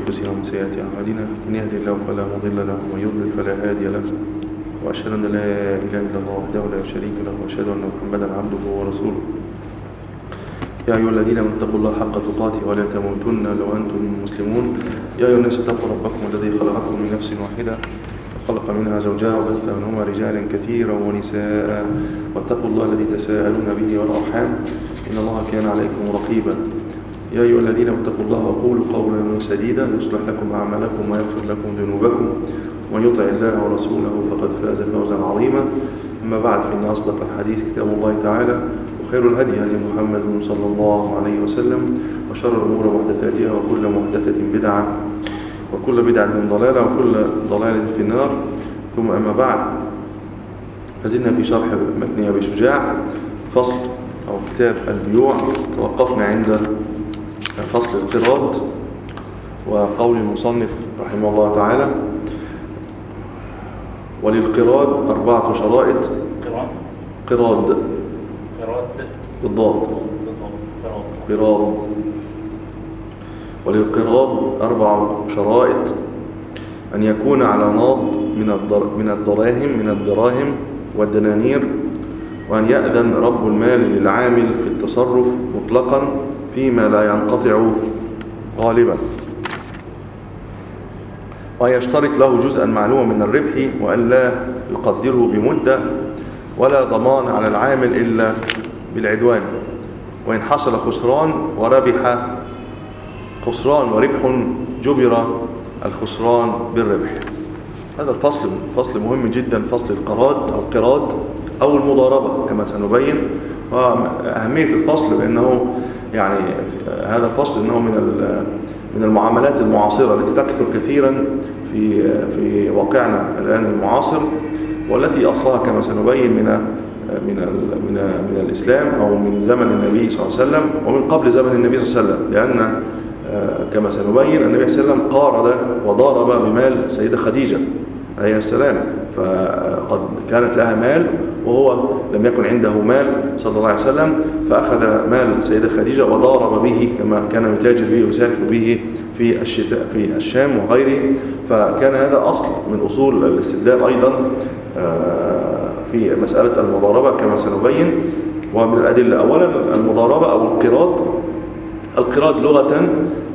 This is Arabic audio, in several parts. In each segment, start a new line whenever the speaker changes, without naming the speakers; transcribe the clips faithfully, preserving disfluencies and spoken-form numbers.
أنفسنا ومن سيئات أعمالنا، من يهدي الله فلا مضل له ومن يضلل فلا هادي له، وأشهد أن لا إله إلا الله وحده لا شريك له، وأشهد أن محمدا عبده ورسوله. يا أيها الذين آمنوا اتقوا الله حق تقاته ولا تموتن لو أنتم مسلمون. يا أيها الناس اتقوا ربكم الذي خلقكم من نفس واحدة وخلق منها زوجها وبث منهما رجالا كثيرا ونساء، واتقوا الله الذي تساءلون به والأرحام إن الله كان عليكم رقيبا. يا أيها الذين اتقوا الله وقولوا قولا سديدا يصلح لكم أعمالكم ويغفر لكم ذنوبكم، ومن يطع الله ورسوله فقد فاز فوزا عظيما. أما بعد، فإن أصدق الحديث كتاب الله تعالى، وخير الهدي هدي محمد صلى الله عليه وسلم، وشر الأمور محدثاتها، وكل محدثة بدعة، وكل بدعة ضلالة، وكل ضلالة في النار. ثم أما بعد، فزلنا في شرح متن أبي شجاع، فصل أو كتاب البيوع. توقفنا عند فصل القراض وقول المصنف رحمه الله تعالى: وللقراض أربعة شرائط. قراض بالضاد قراض. وللقراض أربع شرائط: أن يكون على ناض من الدراهم من الدراهم والدنانير، وأن يأذن رب المال للعامل في التصرف مطلقا فيما لا ينقطع غالبا، ويشترط له جزءا معلوما من الربح، وأن لا يقدره بمدة، ولا ضمان على العامل إلا بالعدوان، وإن حصل خسران وربح خسران وربح جبر الخسران بالربح. هذا الفصل فصل مهم جدا، فصل القراض أو القراض أو المضاربة كما سنبين. وأهمية الفصل بأنه يعني هذا الفصل أنه من من المعاملات المعاصرة التي تكثر كثيرا في في واقعنا الآن المعاصر، والتي أصلها كما سنبين من من من من الإسلام أو من زمن النبي صلى الله عليه وسلم، ومن قبل زمن النبي صلى الله عليه وسلم، لأن كما سنبين النبي صلى الله عليه وسلم قارض وضارب بمال السيدة خديجة عليه السلام، فقد كانت لها مال وهو لم يكن عنده مال صلى الله عليه وسلم، فأخذ مال السيدة خديجة وضارب به كما كان يتاجر به ويسافر به في الشتاء في الشام وغيره. فكان هذا أصل من أصول الاستدلال أيضا في مسألة المضاربة كما سنبين. ومن الأدلة أولا المضاربة أو القراض. القراض لغة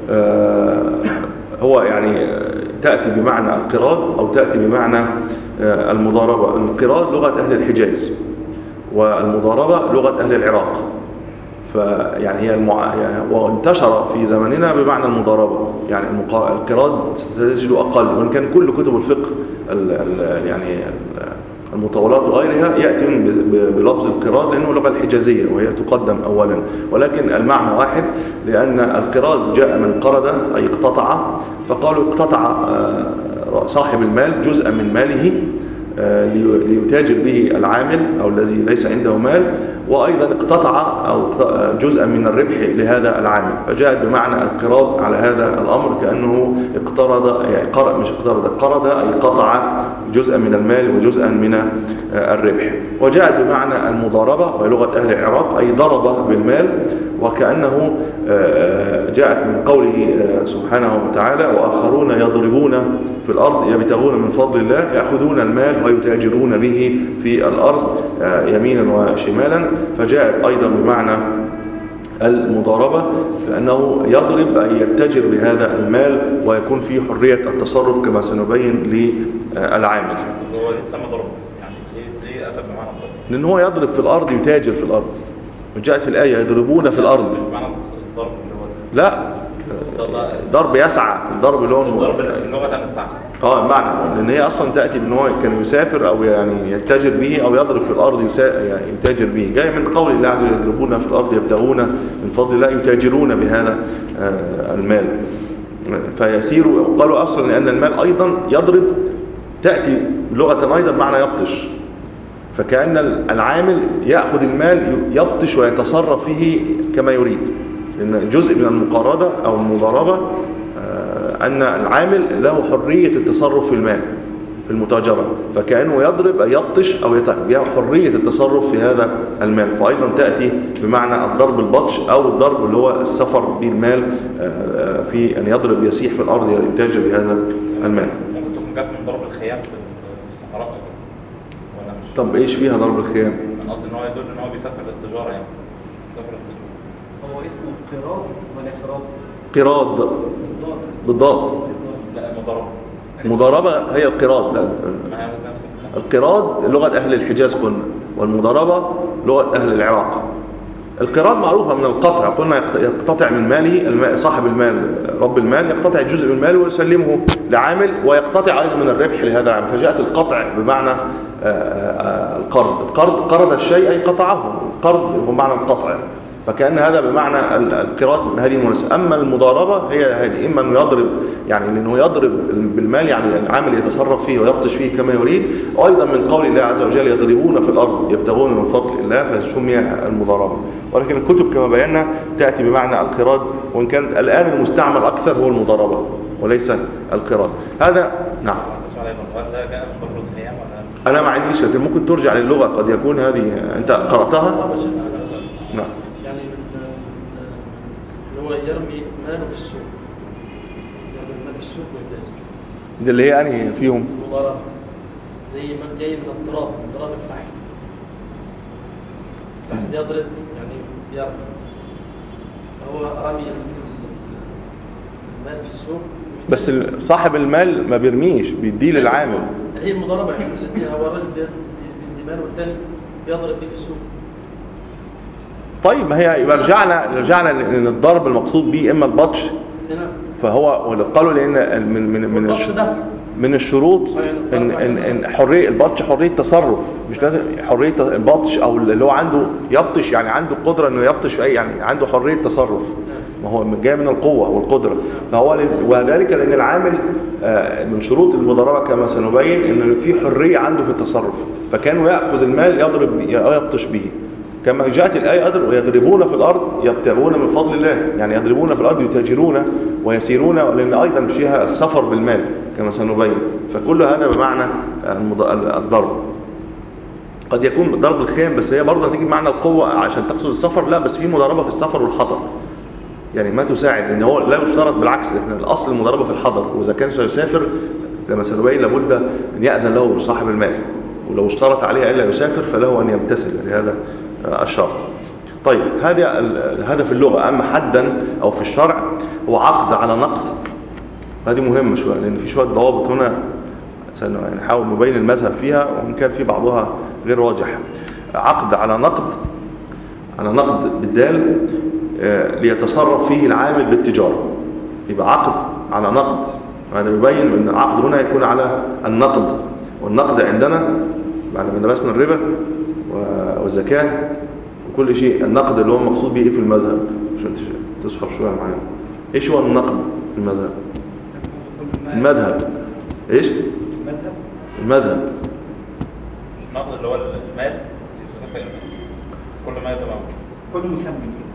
هو يعني تأتي بمعنى القراض أو تأتي بمعنى المضاربة. القراض لغة أهل الحجاز، والمضاربة لغة أهل العراق. فيعني هي المع... يعني وانتشر في زماننا بمعنى المضاربة. يعني القراض ستجد أقل، وإن كان كل كتب الفقه ال... ال... يعني المطولات وغيرها يأتي بلفظ القراض لأنه لغة الحجازية وهي تقدم أولا، ولكن المعنى واحد، لأن القراض جاء من قرض أي اقتطع، فقالوا اقتطع صاحب المال جزءا من ماله ليتاجر به العامل أو الذي ليس عنده مال، وأيضا اقتطع أو جزءا من الربح لهذا العامل، فجاءت بمعنى القراض على هذا الأمر، كأنه اقترض يعني قرض مش اقترض قرض أي قطع جزءا من المال وجزءا من الربح. وجاءت بمعنى المضاربة ولغة أهل العراق أي ضرب بالمال، وكأنه جاءت من قوله سبحانه وتعالى: وآخرون يضربون في الأرض يبتغون من فضل الله يأخذون المال ويتاجرون به في الأرض يمينا وشمالا. فجاءت أيضا بمعنى المضاربة، فإنه يضرب أي يتجر بهذا المال ويكون فيه حرية التصرف كما سنبين للعامل.
هو يتسمى ضرب يعني ليه ليه أتى بمعنى الضرب؟
لأن هو يضرب في الأرض يتاجر في الأرض، وجاءت في الآية يضربون في الأرض.
مش معنى الضرب اللي هو
لا، ضرب يسعى، الضرب اللي هو
الضرب اللغة عن السعي.
اه معنى لان هي اصلا تاتي بان هو كان يسافر او يعني يتاجر به او يضرب في الارض يعني يتاجر به، جاي من قول الله عز وجل: يضربون في الارض يبتغون من فضل الله يتاجرون بهذا المال. فيسير. قالوا اصلا لان المال ايضا يضرب تاتي لغه ايضا معنى يبطش، فكأن العامل ياخذ المال يبطش ويتصرف فيه كما يريد، لان جزء من المقارضه او المضاربه أن العامل له حرية التصرف في المال، في المتاجرة، فكأنه يضرب أي يبطش أو يتحرك حرية التصرف في هذا المال. فأيضا تأتي بمعنى الضرب البطش أو الضرب اللي هو السفر بالمال في أن يضرب يسيح في الأرض يتاجر بهذا المال.
ممكن تكون جت من ضرب الخيام في الصحراء ولا مش؟
طب إيش فيها ضرب الخيام؟
أنا قصدي إن هو يدل إن هو بيسافر للتجارة يعني. بيسافر للتجارة.
هو اسمه قراد ولا قراد؟
قراد بالضاد.
لا المضاربة.
المضاربة هي القراد. لا.
ما هي نفس
القراد لغة أهل الحجاز قلنا، والمضاربة لغة أهل العراق. القراد معروفة من القطع، قلنا يقتطع من ماله صاحب المال، رب المال يقتطع جزء من ماله ويسلمه لعامل ويقتطع أيضا من الربح لهذا العامل. فجاءت القطع بمعنى القرض. القرض قرض الشيء أي قطعه، القرض بمعنى القطع، فكأن هذا بمعنى القراد بهذه المناسبة. أما المضاربة هي هذه، إما أنه يضرب يعني لأنه يضرب بالمال يعني العامل يتصرف فيه ويبطش فيه كما يريد، وأيضا من قول الله عز وجل يضربون في الأرض يبتغون من فضل الله فسمي المضاربة. ولكن الكتب كما بينا تأتي بمعنى القراد، وإن كان الآن المستعمل أكثر هو المضاربة وليس القراد. هذا نعم.
ده جاء من ضرب الخيام ولا؟
أنا ما عنديش، ممكن ترجع للغة، قد يكون هذه أنت قرأتها. نعم.
يعني من اللي هو يرمي ماله في السوق، يرمي المال في السوق ويتاجر.
ده اللي هي أنهي فيهم؟
المضاربة زي ما جاي من الضراب، من ضراب الفحل. الفحل يضرب يعني يرمي، فهو رمي المال في السوق.
بس صاحب المال ما بيرميش، بيديه للعامل.
هي المضاربة يعني هو الراجل بيدي ماله والتاني بيضرب بيه في السوق.
طيب ما هي يبقى رجعنا رجعنا لان الضرب المقصود به اما البطش، فهو قالوا لان من من من من الشروط ان ان ان حريه البطش حريه تصرف، مش لازم حريه البطش او اللي هو عنده يبطش يعني عنده قدره انه يبطش في اي يعني عنده حريه تصرف، ما هو جاي من القوه والقدره. فهو وذلك لان العامل من شروط المضاربه كما سنبين ان في حريه عنده في التصرف، فكانوا ياخذ المال يضرب يبطش به. كما جاءت الآية أيضا ويضربون في الأرض يبتغون من فضل الله، يعني يضربون في الأرض يتاجرون ويسيرون، لأن أيضا فيها السفر بالمال كما سنبين. فكل هذا بمعنى الضرب. قد يكون ضرب الخيام بس هي برضه هتيجي بمعنى القوة عشان تقصد السفر، لا بس في مضاربة في السفر والحضر، يعني ما تساعد، لأن هو لا يشترط، بالعكس احنا الأصل المضاربة في الحضر، وإذا كان سيسافر كما سنبين لابد أن يأذن له صاحب المال، ولو اشترط عليه ألا يسافر فله أن يمتثل لهذا الشرط. طيب هذا هذا في اللغة. أما حدا أو في الشرع هو عقد على نقد. هذه مهمة شوية لأن في شوية ضوابط هنا سنحاول نبين المذهب فيها وإن كان في بعضها غير راجح. عقد على نقد، على نقد بالدال ليتصرف فيه العامل بالتجارة، يبقى عقد على نقد. هذا يبين أن العقد هنا يكون على النقد، والنقد عندنا بعد ما درسنا الربا والزكاة وكل شيء، النقد اللي هو المقصود به في المذهب عشان تصحر شوية معانا. ايش هو النقد في المذهب؟ المذهب ايش؟
المذهب
المذهب
مش النقد اللي هو المال، كل ما يتبعه
كل مسمى.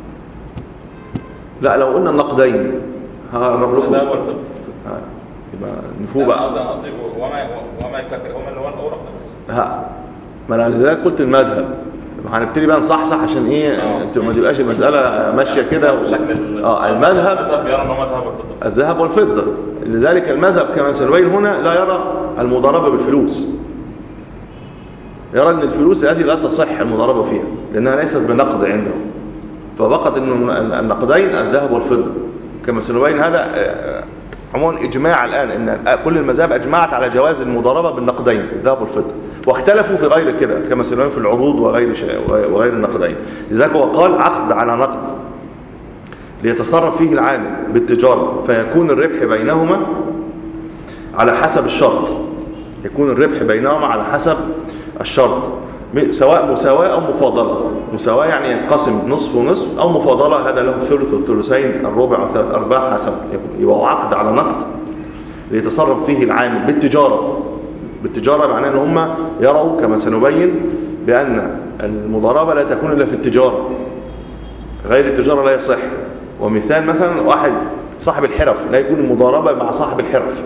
لا لو قلنا النقدين ها نقول
ده هو الفضل.
يبقى نفوق بقى.
اصلا اصلي وما وما يكافئهم اللي هو الاورق ده.
ها ما انا لذلك قلت المذهب. هنبتدي بقى نصحصح عشان ايه ما تبقاش المساله ماشيه كده و... اه المذهب
المذهب يرى انه مذهب الفضه،
الذهب والفضه. لذلك المذهب كما سنبين هنا لا يرى المضاربه بالفلوس، يرى ان الفلوس هذه لا تصح المضاربه فيها لانها ليست بنقد عنده، فبقت ان النقدين الذهب والفضه كما سنبين. هذا عموما اجماع الان ان كل المذاهب اجمعت على جواز المضاربه بالنقدين الذهب والفضه، واختلفوا في غير كده كما سنبين في العروض وغير شيء وغير النقدين. لذلك هو قال عقد على نقد ليتصرف فيه العامل بالتجاره، فيكون الربح بينهما على حسب الشرط، يكون الربح بينهما على حسب الشرط، سواء مساواة أو مفاضلة. مساواة يعني ينقسم نصف ونصف، أو مفاضلة هذا له الثلث والثلثين الربع والثلاث أرباع حسب. يبقى عقد على نقد ليتصرف فيه العامل بالتجارة. بالتجارة معناه أن هم يروا كما سنبين بأن المضاربة لا تكون إلا في التجارة، غير التجارة لا يصح. ومثال مثلا واحد صاحب الحرف لا يكون المضاربة مع صاحب الحرف،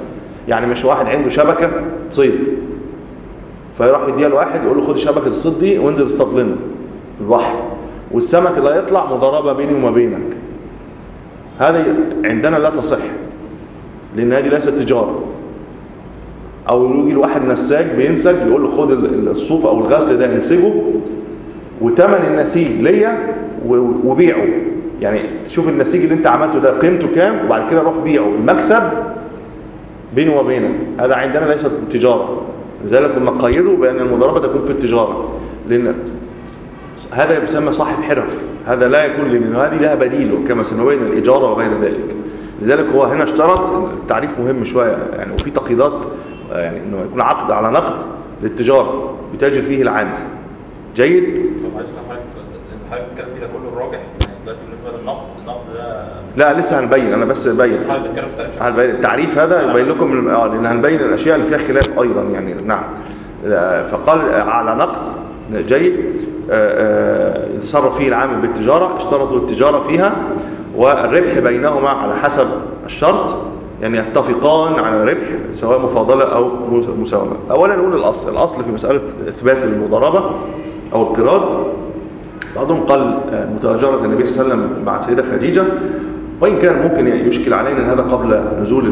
يعني مش واحد عنده شبكة صيد فيروح يديها لواحد يقول له خد شبكة الصيد دي وانزل اصطاد لنا في البحر، والسمك اللي هيطلع مضاربة بيني وما بينك. هذه عندنا لا تصح، لأن هذه ليست تجارة. أو يجي الواحد نساج بينسج يقول له خد الصوف أو الغزل ده انسجه وتمن النسيج ليا وبيعه، يعني تشوف النسيج اللي انت عملته ده قيمته كام وبعد كده روح بيعه، المكسب بيني وبينك. هذا عندنا ليست تجارة، لذلك هم قيدوا بأن المضاربة تكون في التجارة، لأن هذا يسمى صاحب حرف، هذا لا يكون، لأن هذه لها بديل كما سنبين الإجارة وغير ذلك. لذلك هو هنا اشترط التعريف مهم شوية يعني، وفي تقييدات يعني انه يكون عقد على نقد للتجارة بتاجر فيه العامل. جيد؟
حضرتك بتتكلم فيه ده كله الراجح يعني دلوقتي بالنسبه للنقد، النقد ده
لا لسه هنبين، انا بس ببين
حضرتك بتتكلم في تعريف
هنبين التعريف هذا يبين لكم اه لان هنبين الاشياء اللي فيها خلاف ايضا يعني. نعم. فقال على نقد. جيد. يتصرف فيه العامل بالتجارة، اشترطوا التجارة فيها والربح بينهما على حسب الشرط، يعني يتفقان على ربح سواء مفاضلة أو مساومة. أولا نقول الأصل الأصل في مسألة إثبات المضاربة أو القراض. بعضهم قال متاجرة النبي صلى الله عليه وسلم مع السيدة خديجة، وإن كان ممكن يشكل علينا أن هذا قبل نزول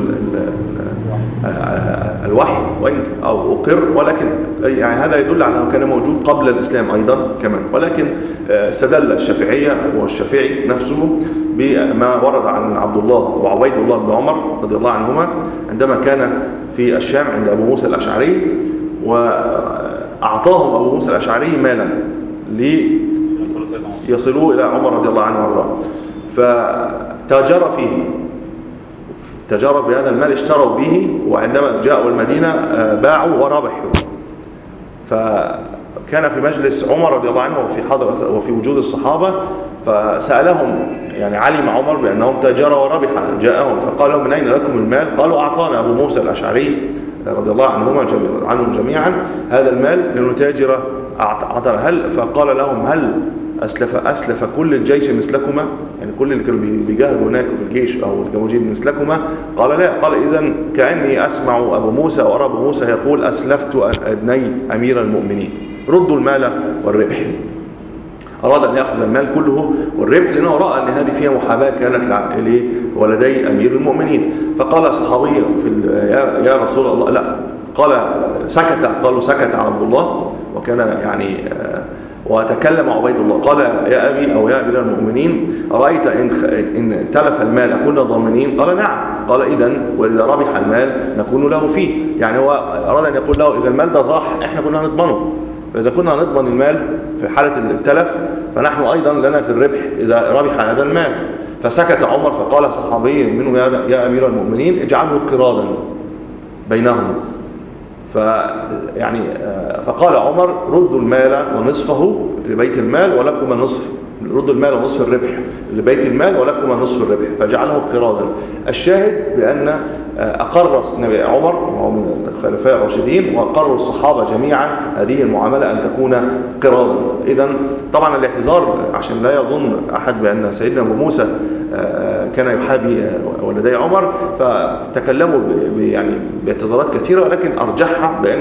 الوحي وإن أو أقر، ولكن يعني هذا يدل على أنه كان موجود قبل الإسلام أيضا كمان. ولكن استدل الشافعية والشافعي نفسه بما ورد عن عبد الله وعبيد الله بن عمر رضي الله عنهما عندما كان في الشام عند أبو موسى الأشعري، وأعطاهم أبو موسى الأشعري مالا ليصلوا إلى عمر رضي الله عنه وارضاه، فتاجر فيه، تجارة بهذا المال، اشتروا به، وعندما جاءوا المدينة باعوا وربحوا. فكان في مجلس عمر رضي الله عنه وفي حضرة وفي وجود الصحابة، فسألهم يعني علم عمر بأنهم تاجروا وربحوا، جاءهم فقال لهم من أين لكم المال؟ قالوا أعطانا أبو موسى الأشعري رضي الله عنهما عنهم جميعا هذا المال لنتاجر. هل فقال لهم هل أسلف أسلف كل الجيش مثلكما؟ يعني كل اللي كانوا بيجاهدوا هناك في الجيش أو اللي كانوا موجودين مثلكما؟ قال لا. قال إذن كأني أسمع أبو موسى وأرى أبو موسى يقول أسلفت ابني أمير المؤمنين ردوا المال والربح. أراد أن يأخذ المال كله والربح لأنه رأى أن هذه فيها محاباة كانت لولدي أمير المؤمنين. فقال صحابي في يا رسول الله لا، قال سكت، قالوا سكت عبد الله وكان يعني وتكلم عبيد الله. قال يا أبي أو يا أمير المؤمنين أرأيت إن إن تلف المال أكون ضامنين؟ قال نعم. قال إذن وإذا ربح المال نكون له فيه، يعني هو أراد أن يقول له إذا المال ده راح إحنا كنا هنضمنه، فإذا كنا هنضمن المال في حالة التلف فنحن أيضا لنا في الربح إذا ربح هذا المال. فسكت عمر فقال صحابي منه يا أمير المؤمنين اجعله قراضا بينهم. فيعني فقال عمر ردوا المال ونصفه لبيت المال ولكم النصف، ردوا المال ونصف الربح لبيت المال ولكم نصف الربح، فجعله قراضا. الشاهد بأن أقر عمر وهو من الخلفاء الراشدين وأقروا الصحابة جميعا هذه المعاملة أن تكون قراضا. إذن طبعا الاعتذار عشان لا يظن أحد بأن سيدنا أبو موسى كان يحابي ولدي عمر، فتكلموا يعني باعتذارات كثيرة، ولكن أرجحها بأن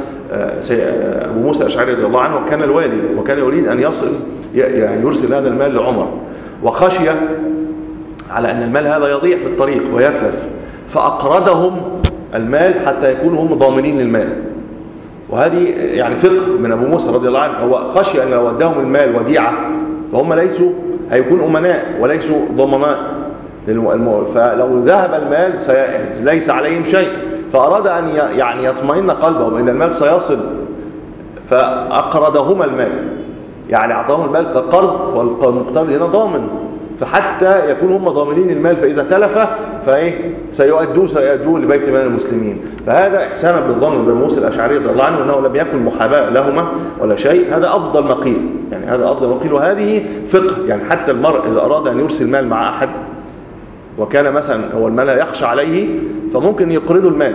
أبو موسى الأشعري رضي الله عنه كان الوالي وكان يريد أن يصل يعني يرسل هذا المال لعمر، وخشي على أن المال هذا يضيع في الطريق ويتلف، فأقرضهم المال حتى يكونوا هم ضامنين للمال. وهذه يعني فقه من أبو موسى رضي الله عنه، هو خشي أن لو وداهم المال وديعة فهم ليسوا هيكون أمناء وليسوا ضمناء، فلو ذهب المال ليس عليهم شيء، فأراد أن يعني يطمئن قلبه بأن المال سيصل، فأقرضهما المال، يعني أعطاهم المال كقرض، والمقترض هنا ضامن، فحتى يكونوا هم ضامنين المال، فإذا تلف فإيه سيؤدوه سيؤدوه لبيت مال المسلمين. فهذا إحسانا بالظن بأبي موسى الأشعري رضي الله عنه أنه لم يكن محاباة لهما ولا شيء، هذا أفضل ما قيل، يعني هذا أفضل ما قيل. وهذه فقه، يعني حتى المرء إذا أراد أن يرسل مال مع أحد وكان مثلا هو المال يخشى عليه فممكن يقرضه المال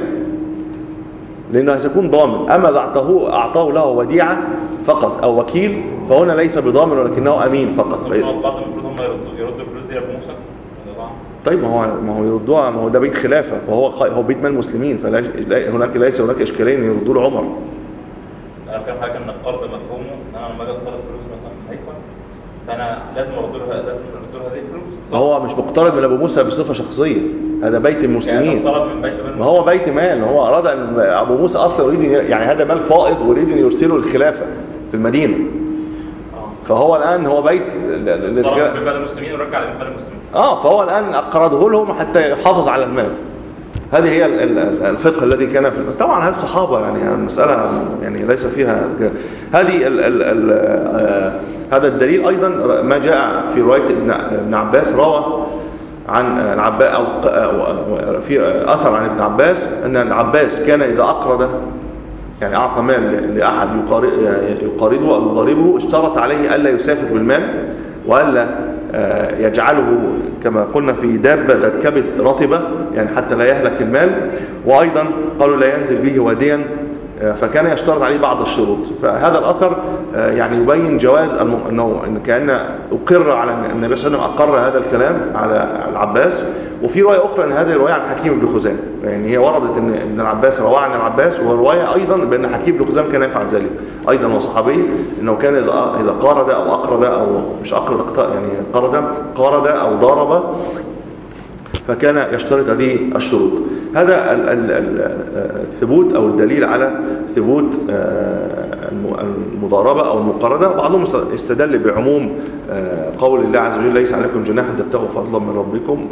لأنه سيكون ضامن. أما إذا أعطاه أعطاه له وديعة فقط أو وكيل فهنا ليس بضامن ولكنه أمين فقط.
المفروض هم يردوا يردوا الفلوس دي لأبو موسى؟
طيب ما هو ما هو يردوها، ما هو ده بيت خلافه، فهو هو بيت مال المسلمين، فلا هناك ليس هناك اشكاليه ان يردوا له عمر.
انا بتكلم حاجه ان القرض مفهومه ان انا لما اجي اقترض فلوس مثلا في هيفا فانا لازم ارد له لازم ارد له هذه الفلوس.
هو مش مقترض من ابو موسى بصفه شخصيه، هذا بيت المسلمين.
يعني من بيت
ما هو بيت مال، هو اراد ان ابو موسى اصلا يريد يعني هذا مال فائض ويريد ان يرسله للخلافه في المدينه. فهو الان هو بيت
طلب من بلد المسلمين ورجع لبلد المسلمين.
اه فهو الان اقرضه لهم حتى يحافظ على المال. هذه هي الفقه الذي كان في طبعا هذه الصحابه، يعني المساله يعني ليس فيها هذه ال ال ال هذا الدليل. ايضا ما جاء في روايه ابن عباس، روى عن العباس او في اثر عن ابن عباس ان العباس كان اذا اقرض يعني اعطى مال لاحد يقارضه او يضاربه اشترط عليه الا يسافر بالمال والا يجعله كما قلنا في دابة ذات كبد رطبة يعني حتى لا يهلك المال، وأيضا قالوا لا ينزل به واديا، فكان يشترط عليه بعض الشروط. فهذا الأثر يعني يبين جواز أنه إن كأن أقر على النبي صلى الله عليه وسلم أقر هذا الكلام على العباس. وفي رواية أخرى أن هذه رواية عن حكيم بن خزام، يعني هي وردت أن ابن العباس رواه عن العباس، ورواية أيضا بأن حكيم بن خزام كان يفعل ذلك أيضا، وصحابي أنه كان إذا إذا قارد أو أقرد أو مش أقرد يعني قارد قارد أو ضارب فكان يشترط هذه الشروط. هذا الثبوت أو الدليل على ثبوت المضاربة أو المقارضة. بعضهم استدل بعموم قول الله عز وجل ليس عليكم جناح أن تبتغوا فضلا من ربكم،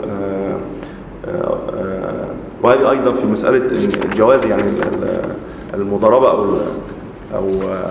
وهذه أيضا في مسألة الجواز يعني المضاربة أو أو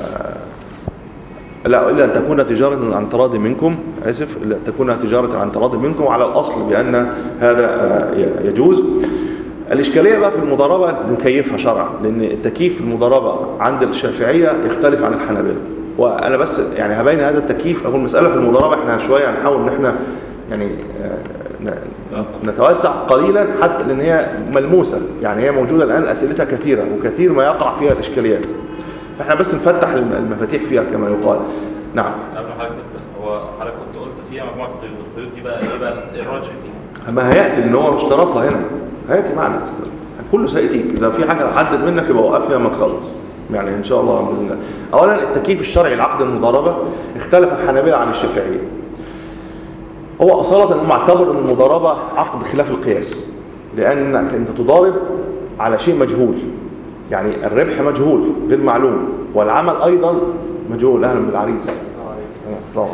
لا إلا أن تكون تجارة عن تراض منكم، آسف إلا أن تكون تجارة عن تراض منكم، وعلى الأصل بأن هذا يجوز. الإشكالية بقى في المضاربة نكيفها شرعا، لأن التكييف في المضاربة عند الشافعية يختلف عن الحنابلة، وأنا بس يعني هبين هذا التكييف. أقول مسألة في المضاربة احنا شوية هنحاول إن احنا يعني نتوسع قليلا حتى لأن هي ملموسة، يعني هي موجودة الآن أسئلتها كثيرة وكثير ما يقع فيها الإشكاليات، فاحنا بس نفتح المفاتيح فيها كما يقال. نعم.
قبل حضرتك هو حضرتك كنت قلت فيها مجموعة قيود، القيود دي بقى ايه بقى الراجح فيها؟
ما هيأتي ان هو اشترطها هنا، هيأتي معنا كله سيأتيك. اذا في حاجة عدت منك يبقى وقفني لما تخلص يعني ان شاء الله باذن الله. اولا التكييف الشرعي لعقد المضاربة اختلف الحنابلة عن الشافعية. هو اصالة معتبر ان المضاربة عقد خلاف القياس، لانك انت تضارب على شيء مجهول، يعني الربح مجهول غير معلوم، والعمل ايضا مجهول. اهلا بالعريس. طبعا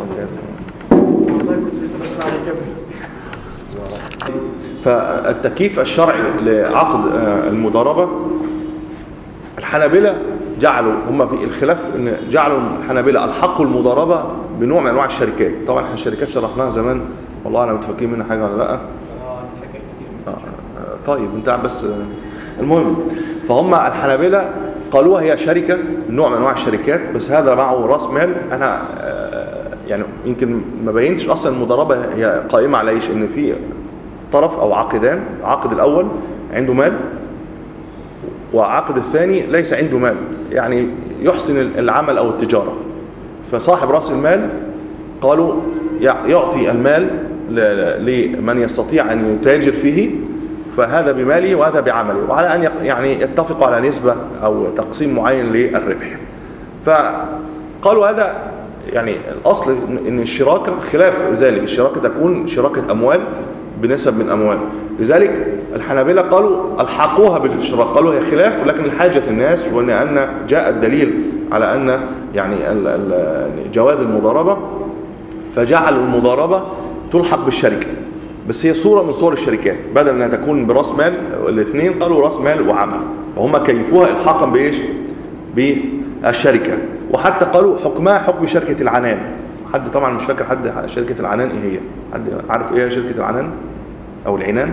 فالتكييف الشرعي لعقد المضاربة الحنابلة جعلوا هم في الخلاف ان جعلوا الحنابلة الحقوا المضاربة بنوع من انواع الشركات. طبعا احنا الشركات شرحناها زمان، والله انا متفكرين منها حاجه ولا لا؟ اه فاكر كتير. طيب انت بس المهم، فهم الحنابلة قالوها هي شركة، نوع من انواع الشركات، بس هذا معه راس مال. انا يعني يمكن ما بينتش اصلا المضاربة هي قائمة على ايش، ان في طرف او عقدان، العقد الاول عنده مال وعقد الثاني ليس عنده مال، يعني يحسن العمل او التجارة. فصاحب راس المال قالوا يعطي المال لمن يستطيع ان يتاجر فيه، فهذا بماله وهذا بعمله، وعلى أن يعني يتفقوا على نسبة أو تقسيم معين للربح. فقالوا هذا يعني الأصل إن الشراكة خلاف ذلك، الشراكة تكون شراكة أموال بنسب من أموال. لذلك الحنابلة قالوا الحقوها بالشراكة، قالوا هي خلاف لكن لحاجة الناس، وأن أن جاء الدليل على أن يعني جواز المضاربة، فجعلوا المضاربة تلحق بالشركة، بس هي صورة من صور الشركات، بدل أنها تكون براس مال الاثنين قالوا راس مال وعمل، وهم كيفوها الحاقا بإيش؟ بالشركة. وحتى قالوا حكمها حكم شركة العنان. حد طبعا مش فاكر حد شركة العنان ايه هي؟ حد عارف ايه شركة العنان او العنان؟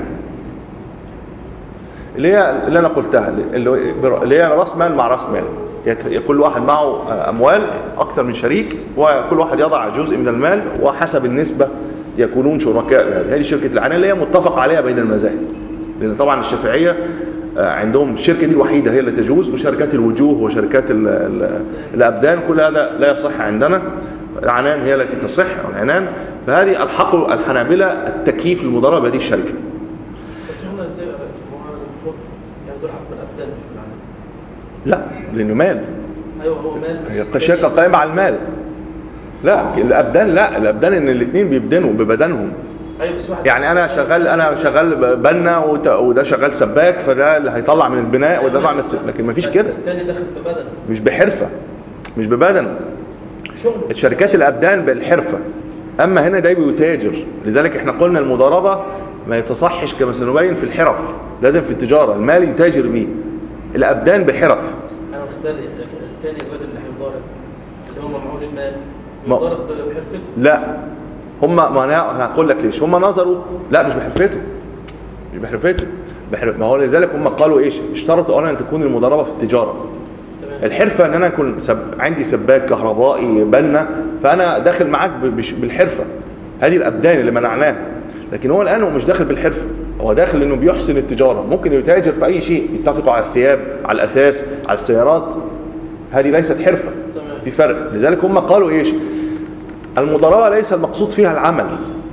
اللي هي اللي انا قلتها، اللي هي راس مال مع راس مال، كل واحد معه اموال اكثر من شريك، وكل واحد يضع جزء من المال وحسب النسبة يكونون شركاء بهذه. هذه شركة العنان اللي هي متفق عليها بين المذاهب، لأن طبعا الشافعية عندهم الشركة دي الوحيدة هي اللي تجوز، وشركات الوجوه وشركات ال ال الأبدان كل هذا لا يصح عندنا. العنان هي التي تصح، والعنان فهذه الحق الحنابلة التكييف للمضاربة بهذه الشركة.
طب شيخنا ازاي هو المفروض يعني دول حق بالابدان مش بالعمل؟
لا، لانه مال.
ايوه هو مال بس
هي الشركة قائمة على المال. لا الابدان، لا الابدان ان الاثنين بيبدنوا ببدنهم.
ايوه بس واحد
يعني انا شغال انا شغال بنا وده شغال سباك، فده اللي هيطلع من البناء وده طلع من الس... لكن مفيش كده.
الثاني داخل ببدنه
مش بحرفة، مش ببدنه.
شغل
الشركات الابدان بالحرفة، اما هنا ده بيتاجر. لذلك احنا قلنا المضاربة ما يتصحش كما سنبين في الحرف، لازم في التجارة المال يتاجر بيه. الابدان بحرف.
انا واخد بالي الثاني الراجل اللي هيضارب اللي هو ما معهوش مال
ما-
يضارب بحرفته.
لا هم، ما انا أنا هقول لك ليش هم نظروا لا مش بحرفته، مش بحرفته بحرف. ما هو لذلك هم قالوا ايش، اشترطوا اولا ان تكون المضاربه في التجاره.
تمام.
الحرفه ان انا اكون سب... عندي سباك كهربائي بنا، فانا داخل معاك ب- بش- بالحرفه. هذه الابدان اللي منعناها. لكن هو الان هو مش داخل بالحرفه، هو داخل انه بيحسن التجاره. ممكن يتاجر في اي شيء، يتفقوا على الثياب، على الاثاث، على السيارات. هذه ليست حرفه،
تمام.
في فرق. لذلك هم قالوا ايش، المضاربة ليس المقصود فيها العمل.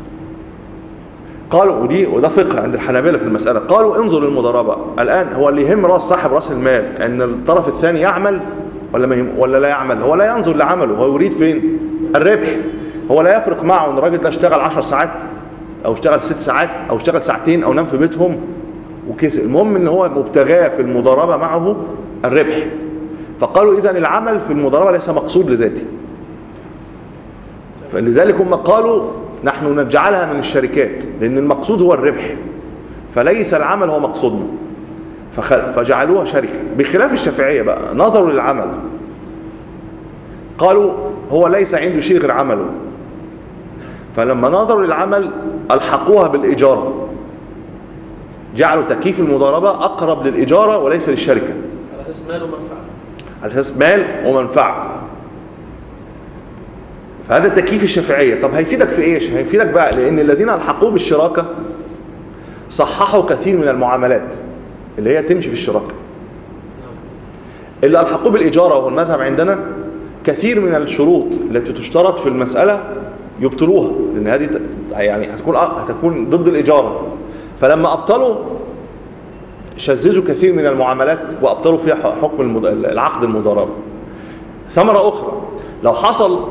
قالوا ودي وده فقه عند الحنابلة في المسألة، قالوا انظر للمضاربة الآن. هو اللي يهم راس صاحب راس المال أن الطرف الثاني يعمل ولا ما يهم ولا لا يعمل. هو لا ينظر لعمله، هو يريد فين الربح. هو لا يفرق معه ان الراجل ده اشتغل عشر ساعات او اشتغل ست ساعات او اشتغل ساعتين او نام في بيتهم وكسب. المهم ان هو مبتغاه في المضاربة معه الربح. فقالوا إذن العمل في المضاربة ليس مقصود لذاته. فلذلك هم قالوا نحن نجعلها من الشركات لأن المقصود هو الربح، فليس العمل هو مقصودنا، فجعلوها شركة. بخلاف الشافعية بقى نظروا للعمل، قالوا هو ليس عنده شيء غير عمله، فلما نظروا للعمل ألحقوها بالإجارة، جعلوا تكييف المضاربة أقرب للإجارة وليس للشركة،
على أساس مال ومنفعة.
على أساس مال ومنفعة. فهذا التكييف الشافعية. طب هيفيدك في ايش؟ هيفيدك بقى لان الذين الحقوه بالشراكة صححوا كثير من المعاملات اللي هي تمشي في الشراكة. اللي الحقوه بالإجارة وهو المذهب عندنا كثير من الشروط التي تشترط في المسألة يبطلوها، لان هذه يعني هتكون هتكون ضد الإجارة. فلما ابطلوا شززوا كثير من المعاملات وابطلوا فيها حكم العقد المضاربة. ثمرة اخرى، لو حصل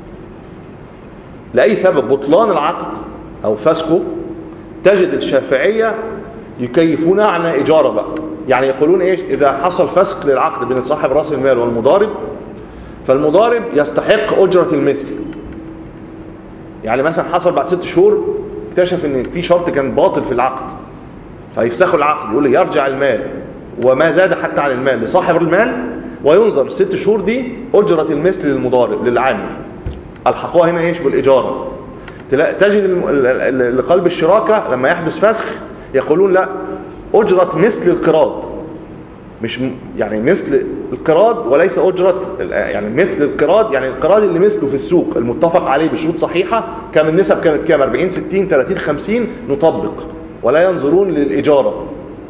لأي سبب بطلان العقد أو فسخه، تجد الشافعية يكيفون عن إجارة بقى. يعني يقولون إيش، إذا حصل فسخ للعقد بين صاحب رأس المال والمضارب، فالمضارب يستحق أجرة المثل. يعني مثلا حصل بعد ست شهور اكتشف إن في شرط كان باطل في العقد، فيفسخوا العقد، يقول لي يرجع المال وما زاد حتى عن المال لصاحب المال، وينظر ست شهور دي أجرة المثل للمضارب للعامل. الحقوها هنا ايش بالإجارة. تجد لقلب الشراكة لما يحدث فسخ يقولون لا، أجرة مثل القراض، مش يعني مثل القراض وليس أجرة يعني مثل القراض، يعني القراض اللي مثله في السوق المتفق عليه بشروط صحيحة. كم النسب كانت كام؟ أربعين ستين ثلاثين خمسين نطبق، ولا ينظرون للإجارة.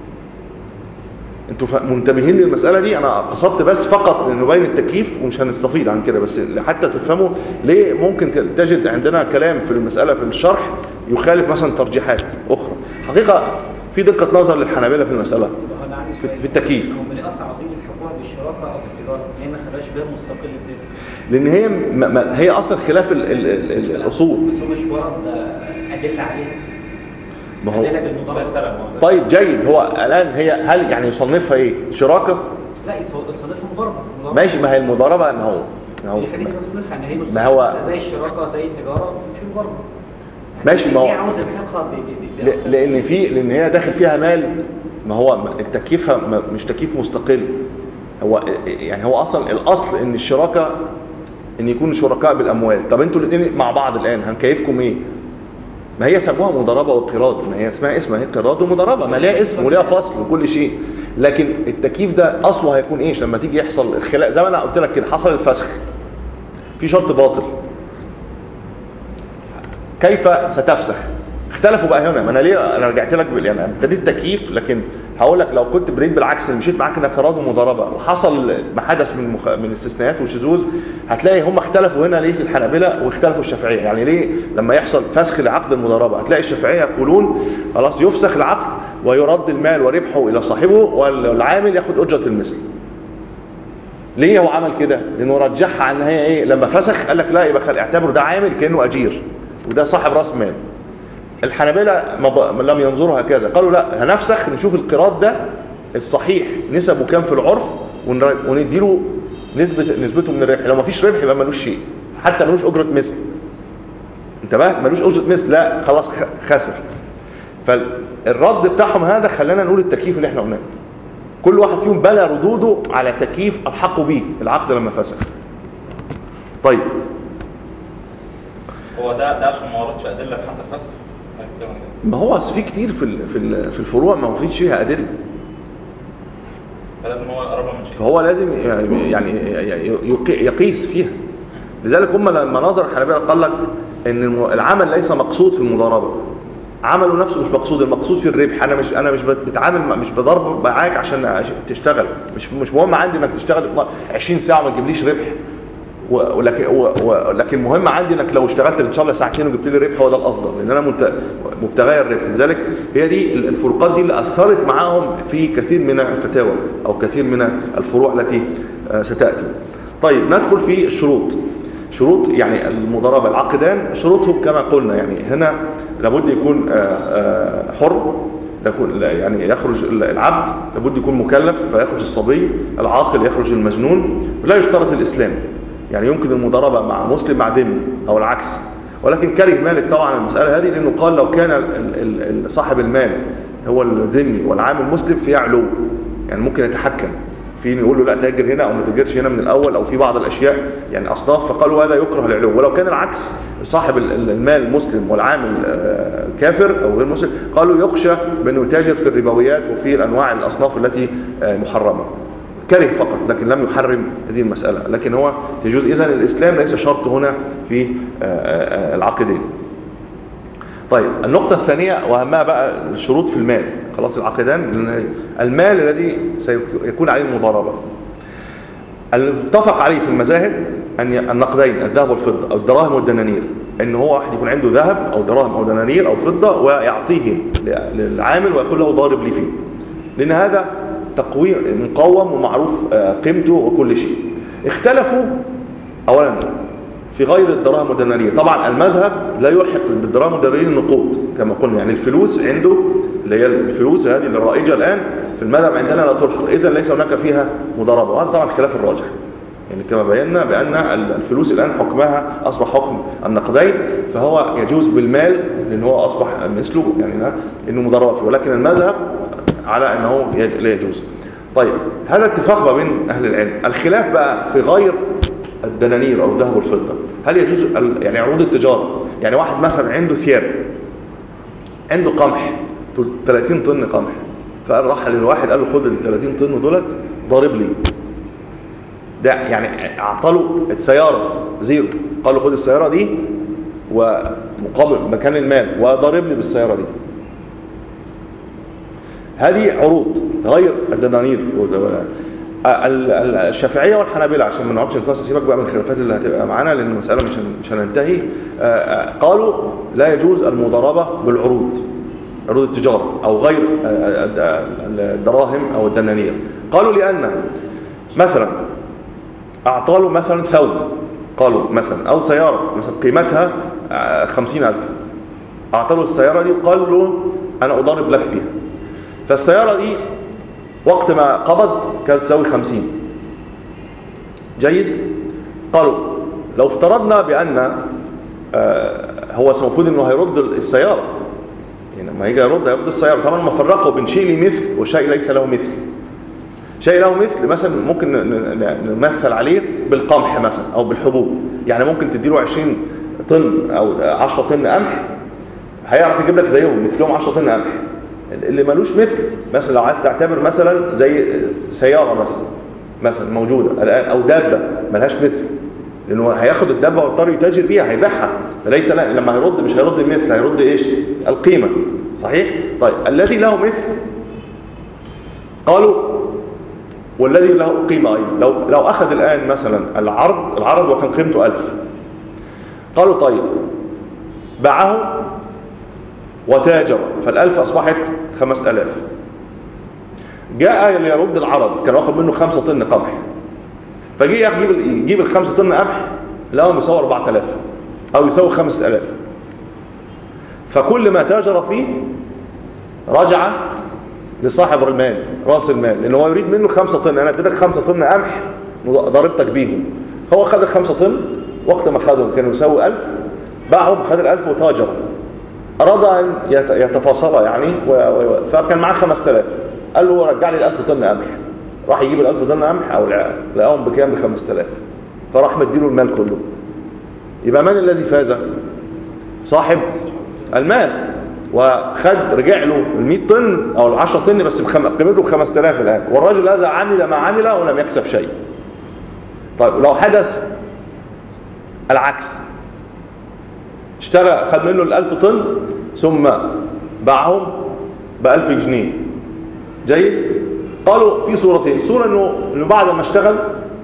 انتوا منتبهين للمسألة دي؟ انا قصدت بس فقط نبين التكييف ومش هنستفيد عن كده، بس حتى تفهموا ليه ممكن تجد عندنا كلام في المسألة في الشرح يخالف مثلا ترجيحات اخرى. حقيقة في دقة نظر للحنابلة في المسألة في, في التكييف.
هم ليه اصلا عاوزين يلحقوها بالشراكة او في التجارة؟ ليه ما خلاش باب مستقل بذاته؟
لان هي ما ما هي اصلا خلاف ال ال ال الاصول.
بس هو مش ورد ادلة عليها.
ما هو
أدلة بالمضاربة.
طيب جيد. هو الان هي هل يعني يصنفها ايه؟ شراكة؟
لا يصنفها مضاربة.
ماشي، ما هي المضاربة ما هو ما هو
يخليك تصنفها ان هي
ما هو
زي الشراكة زي التجارة مش مضاربة.
ماشي. ما هو
عاوز يلحقها ب
لان في لان هي داخل فيها مال. ما هو التكييف مش تكييف مستقل. هو يعني هو اصلا الاصل ان الشراكه ان يكون شركاء بالاموال. طب انتوا الاثنين مع بعض الان هنكيفكم ايه؟ ما هي سموها مضاربه وقراض، ما هي اسمها اسمها هي قراض ومضاربه، ما ليها اسم وليها فصل وكل شيء. لكن التكييف ده اصله هيكون ايش؟ لما تيجي يحصل الخلاف زي ما انا قلت لك كده، حصل الفسخ في شرط باطل، كيف ستفسخ؟ اختلفوا بقى هنا. ما انا ليه انا رجعت لك يعني ابتديت تكييف، لكن هقول لك لو كنت بريد بالعكس مشيت معاك انك قراد ومضاربه وحصل ما حدث من مخ... من استثناءات وشذوذ، هتلاقي هم اختلفوا هنا ليه الحنابلة واختلفوا الشافعيه. يعني ليه لما يحصل فسخ لعقد المضاربه هتلاقي الشافعيه يقولون خلاص يفسخ العقد ويرد المال وربحه الى صاحبه والعامل ياخد اجره المثل. ليه هو عمل كده؟ لانه رجحها عن هي ايه لما فسخ قال لك لا يبقى اعتبره ده عامل كانه اجير وده صاحب راس مال. الحنابلة لم ينظروا هكذا، قالوا لا هنفسخ نشوف القراض ده الصحيح نسبه كام في العرف ونديله نسبة نسبته من الربح. لو ما فيش ربح يبقى ملوش شيء، حتى ملوش أجرة مثل. انتبه، ملوش أجرة مثل، لا خلاص خسر. فالرد بتاعهم هذا خلانا نقول التكييف اللي احنا قلناه. كل واحد فيهم بنى ردوده على تكييف الحقوا به العقد لما فسخ. طيب
هو ده ده عشان ما وردش أدلة في حق الفسخ.
ما هو اصل في كتير في في في الفروع ما فيش فيها ادله،
فلازم هو يقربها من شيء،
فهو لازم يعني يقيس فيها. لذلك هم لما نظر الحنابلة قال لك ان العمل ليس مقصود في المضاربه، عمله نفسه مش مقصود، المقصود في الربح. انا مش انا مش بتعامل مش بضرب معاك عشان تشتغل، مش مش مهم عندي انك تشتغل عشرين ساعه وما تجيبليش ربح، ولكن ولكن مهم عندي انك لو اشتغلت ان شاء الله ساعتين وجبت لي ربح هو ده الافضل، لان انا مبتغي الربح. لذلك هي دي الفروقات دي اللي اثرت معاهم في كثير من الفتاوى او كثير من الفروع التي ستاتي. طيب ندخل في الشروط. شروط يعني المضاربه العقدان شروطهم كما قلنا، يعني هنا لابد يكون حر، يعني يخرج العبد لابد يكون مكلف فيخرج الصبي، العاقل يخرج المجنون، ولا يشترط الاسلام. يعني يمكن المضاربه مع مسلم مع ذمي او العكس، ولكن كره مالك طبعا المساله هذه، لانه قال لو كان صاحب المال هو الذمي والعامل مسلم فيها علو، يعني ممكن يتحكم في يقول له لا تاجر هنا او ما تاجرش هنا من الاول، او في بعض الاشياء يعني اصناف، فقالوا هذا يكره العلو. ولو كان العكس صاحب المال مسلم والعامل كافر او غير مسلم قالوا يخشى بانه يتاجر في الربويات وفي الانواع الاصناف التي محرمه. كره فقط لكن لم يحرم هذه المساله، لكن هو يجوز. اذن الاسلام ليس شرط هنا في العقدين. طيب النقطه الثانيه واهمها بقى الشروط في المال. خلاص العقدان المال الذي سيكون عليه المضاربه المتفق عليه في المذاهب ان النقدين الذهب والفضه او الدراهم والدنانير، ان هو واحد يكون عنده ذهب او دراهم او دنانير او فضه ويعطيه للعامل ويقول له ضارب لي فيه، لان هذا تقويم مقوم ومعروف قيمته وكل شيء. اختلفوا اولا في غير الدراهم والدنانير. طبعا المذهب لا يلحق بالدراهم والدنانير النقود كما قلنا، يعني الفلوس عنده اللي هي الفلوس هذه اللي رائجه الان في المذهب عندنا لا تلحق، اذا ليس هناك فيها مضاربه، وهذا طبعا الخلاف الراجح. يعني كما بينا بان الفلوس الان حكمها اصبح حكم النقدين، فهو يجوز بالمال لان هو اصبح مثله يعني انه مضاربه فيه، ولكن المذهب على انه لا يجوز. طيب هذا اتفاق ما بين اهل العلم. الخلاف بقى في غير الدنانير او الذهب والفضه، هل يجوز يعني عروض التجاره؟ يعني واحد مثلا عنده ثياب، عنده قمح ثلاثين طن قمح، فقال راح للواحد قال له خد ال ثلاثين طن دولت ضارب لي، ده يعني اعطاله السياره زيرو، قال له خد السياره دي ومقابل مكان المال وضارب لي بالسياره دي. هذه عروض غير الدنانير. الشافعيه والحنابلة عشان ما نقعدش نتوسع، سيبك بقى من الخلافات اللي هتبقى معانا لان المساله مش مش هننتهي، قالوا لا يجوز المضاربه بالعروض، عروض التجاره او غير الدراهم او الدنانير. قالوا لان مثلا اعطى له مثلا ثوب، قالوا مثلا او سياره مثلا قيمتها خمسين ألف، اعطى له السياره دي وقال له انا اضارب لك فيها، فالسياره دي وقت ما قبض كانت تساوي خمسين. جيد. قالوا لو افترضنا بان هو المفروض انه هيرد السياره، يعني لما يجي يرد هيرد السياره. طبعا ما فرقوا بين شيء له مثل وشيء ليس له مثل. شيء له مثل مثلا ممكن نمثل عليه بالقمح مثلا او بالحبوب، يعني ممكن تديله عشرين طن او عشرة طن قمح هيعرف يجيب لك زيهم مثلهم عشرة طن قمح. اللي ملوش مثل مثلا لو عايز تعتبر مثلا زي سياره مثلا مثلا موجوده الان او دابه ملهاش مثل، لانه هياخد الدابه ويضطر يتاجر بيها هيبيعها، فليس لا لما هيرد مش هيرد المثل، هيرد ايش؟ القيمه. صحيح؟ طيب الذي له مثل قالوا والذي له قيمه ايضا، لو لو اخذ الان مثلا العرض العرض وكان قيمته ألف، قالوا طيب باعه وتاجر فالألف أصبحت خمس ألاف، جاء ليرد العرض كان واخد منه خمسة طن قمح، فجي يجيب يجيب الخمسة طن قمح لقاهم يساوي أربعة آلاف أو يساوي خمسة آلاف، فكل ما تاجر فيه رجع لصاحب المال راس المال، لأنه هو يريد منه خمسة طن، أنا اديتك خمسة طن قمح ضربتك بيهم، هو خد الخمسة طن وقت ما خدهم كانوا يساوي ألف، باعهم خد الألف وتاجر، أراد أن يتفاصل يعني فكان معاه خمسة آلاف، قال له رجع لي الألف طن قمح، راح يجيب الألف طن قمح أو لقاهم بكام؟ بخمسة آلاف، فراح مديله المال كله. يبقى من الذي فاز؟ صاحب المال، وخد رجع له المئة طن أو العشرة طن بس قيمته بخمسة آلاف الآن، والرجل هذا عمل ما عمل ولم يكسب شيء. طيب لو حدث العكس، اشترى خد منه الألف طن ثم باعهم بألف جنيه، جيد؟ قالوا في صورتين، صورة انه انه بعد ما اشتغل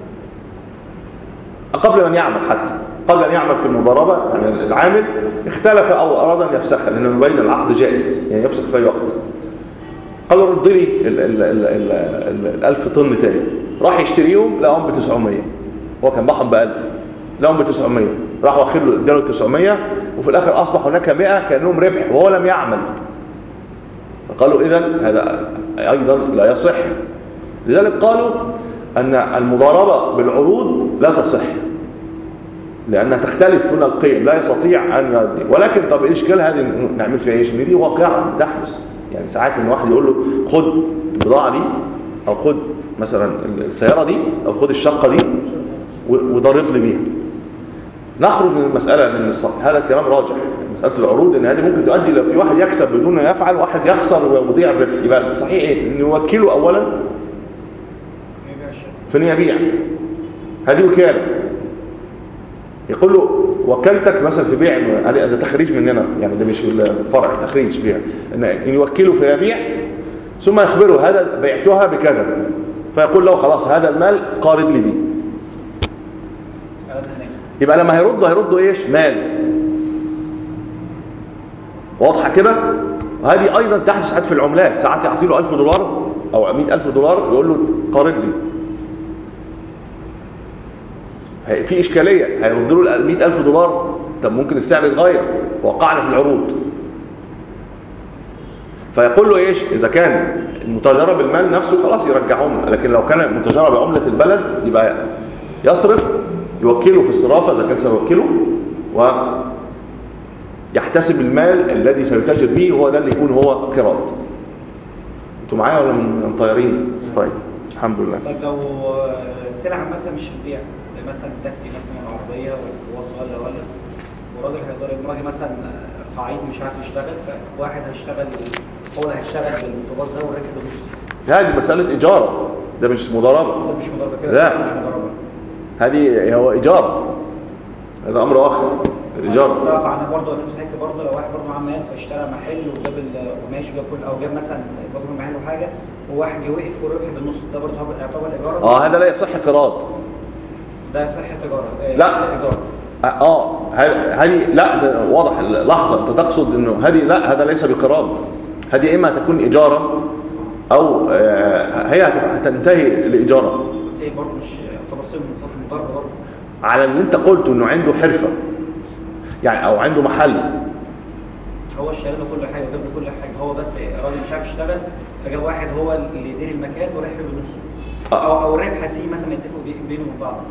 قبل ان يعمل، حتى قبل ان يعمل في المضاربه يعني العامل اختلف او اراد ان يفسخها، لانه يبين العقد جائز يعني يفسخ في اي وقت، قالوا رد لي الألف طن تاني، راح يشتريهم لقاهم ب تسعمية، هو كان باعهم بألف لقاهم ب تسعمية، راح واخد له اداله تسعمية، وفي الاخر اصبح هناك مئة كانهم ربح وهو لم يعمل. فقالوا اذا هذا ايضا لا يصح. لذلك قالوا ان المضاربه بالعروض لا تصح، لانها تختلف هنا القيم، لا يستطيع ان يؤدي. ولكن طب الاشكال هذه نعمل فيها ايش؟ ان دي واقعه بتحدث، يعني ساعات ان واحد يقول له خد البضاعه دي او خد مثلا السياره دي او خد الشقه دي وضرب لي بيها. نخرج من المساله لان هذا الكلام راجح، مساله العروض ان هذه ممكن تؤدي لو في واحد يكسب بدون ان يفعل وواحد يخسر ويضيع الربح. يبقى صحيح ايه؟ ان يوكله اولا في ان يبيع، هذه وكاله، يقول له وكلتك مثلا في بيع، هذا تخريج مننا يعني، ده مش الفرع، تخريج بها ان يوكله فيبيع ثم يخبره هذا بعتها بكذا، فيقول له خلاص هذا المال قارض لي بيه. يبقى لما هيرد هيردوا ايش؟ مال. واضحه كده؟ وهذه ايضا تحدث ساعات في العملات، ساعات يعطي له ألف دولار او مئة ألف دولار يقول له قارض لي، في اشكاليه، هيرد له مئة ألف دولار، طب ممكن السعر يتغير، وقعنا في العروض. فيقول له ايش؟ اذا كان المتاجره بالمال نفسه خلاص يرجعهم، لكن لو كان المتاجره بعمله البلد يبقى يصرف، يوكله في الصرافه اذا كان سيوكله، ويحتسب المال الذي سيتاجر به، وهو ده اللي يكون هو قراض. انتوا معايا ولا مطيرين؟ طيب الحمد لله.
طيب لو سلعه مثلا مش البيع، مثلا تاكسي مثلا عربيه ووصل ولا ولا وراجل هيضرب راجل مثلا قاعد مش عارف يشتغل، فواحد هيشتغل هو اللي هيشتغل بالميكروباص ده والراجل ده
هذه مساله ايجار، ده مش مضاربه.
ده مش مضاربه كده،
لا
مش مضاربه،
هذه هو ايجار، هذا امر اخر. الايجار
طبعا انا برضه انا سمعت برضه لو واحد برضه معاه مال فاشترى محل وجاب القماش وجاب كل او جاب مثلا برضه محل وحاجه وواحد جه وقف وربح بالنص، ده برضه يعتبر ايجار؟
اه هذا لا يصح قراض،
ده يصح تجاره؟ آه
لا
ايجار.
اه هذه لا ده واضح. لحظه، انت تقصد انه هذه لا، هذا ليس بقراض، هذه اما تكون اجاره او آه هي هتنتهي الاجاره،
بس هي برضه مش يعتبر صفه من صف المضاربه برضه
على اللي انت قلته انه عنده حرفه يعني او عنده محل،
هو اشترى له كل حاجه وجاب له كل حاجه، هو بس راجل مش عارف يشتغل فجاب واحد هو اللي يدير المكان وربح بنصه، او او ربح سي مثلا يتفقوا بينهم وبين بعض.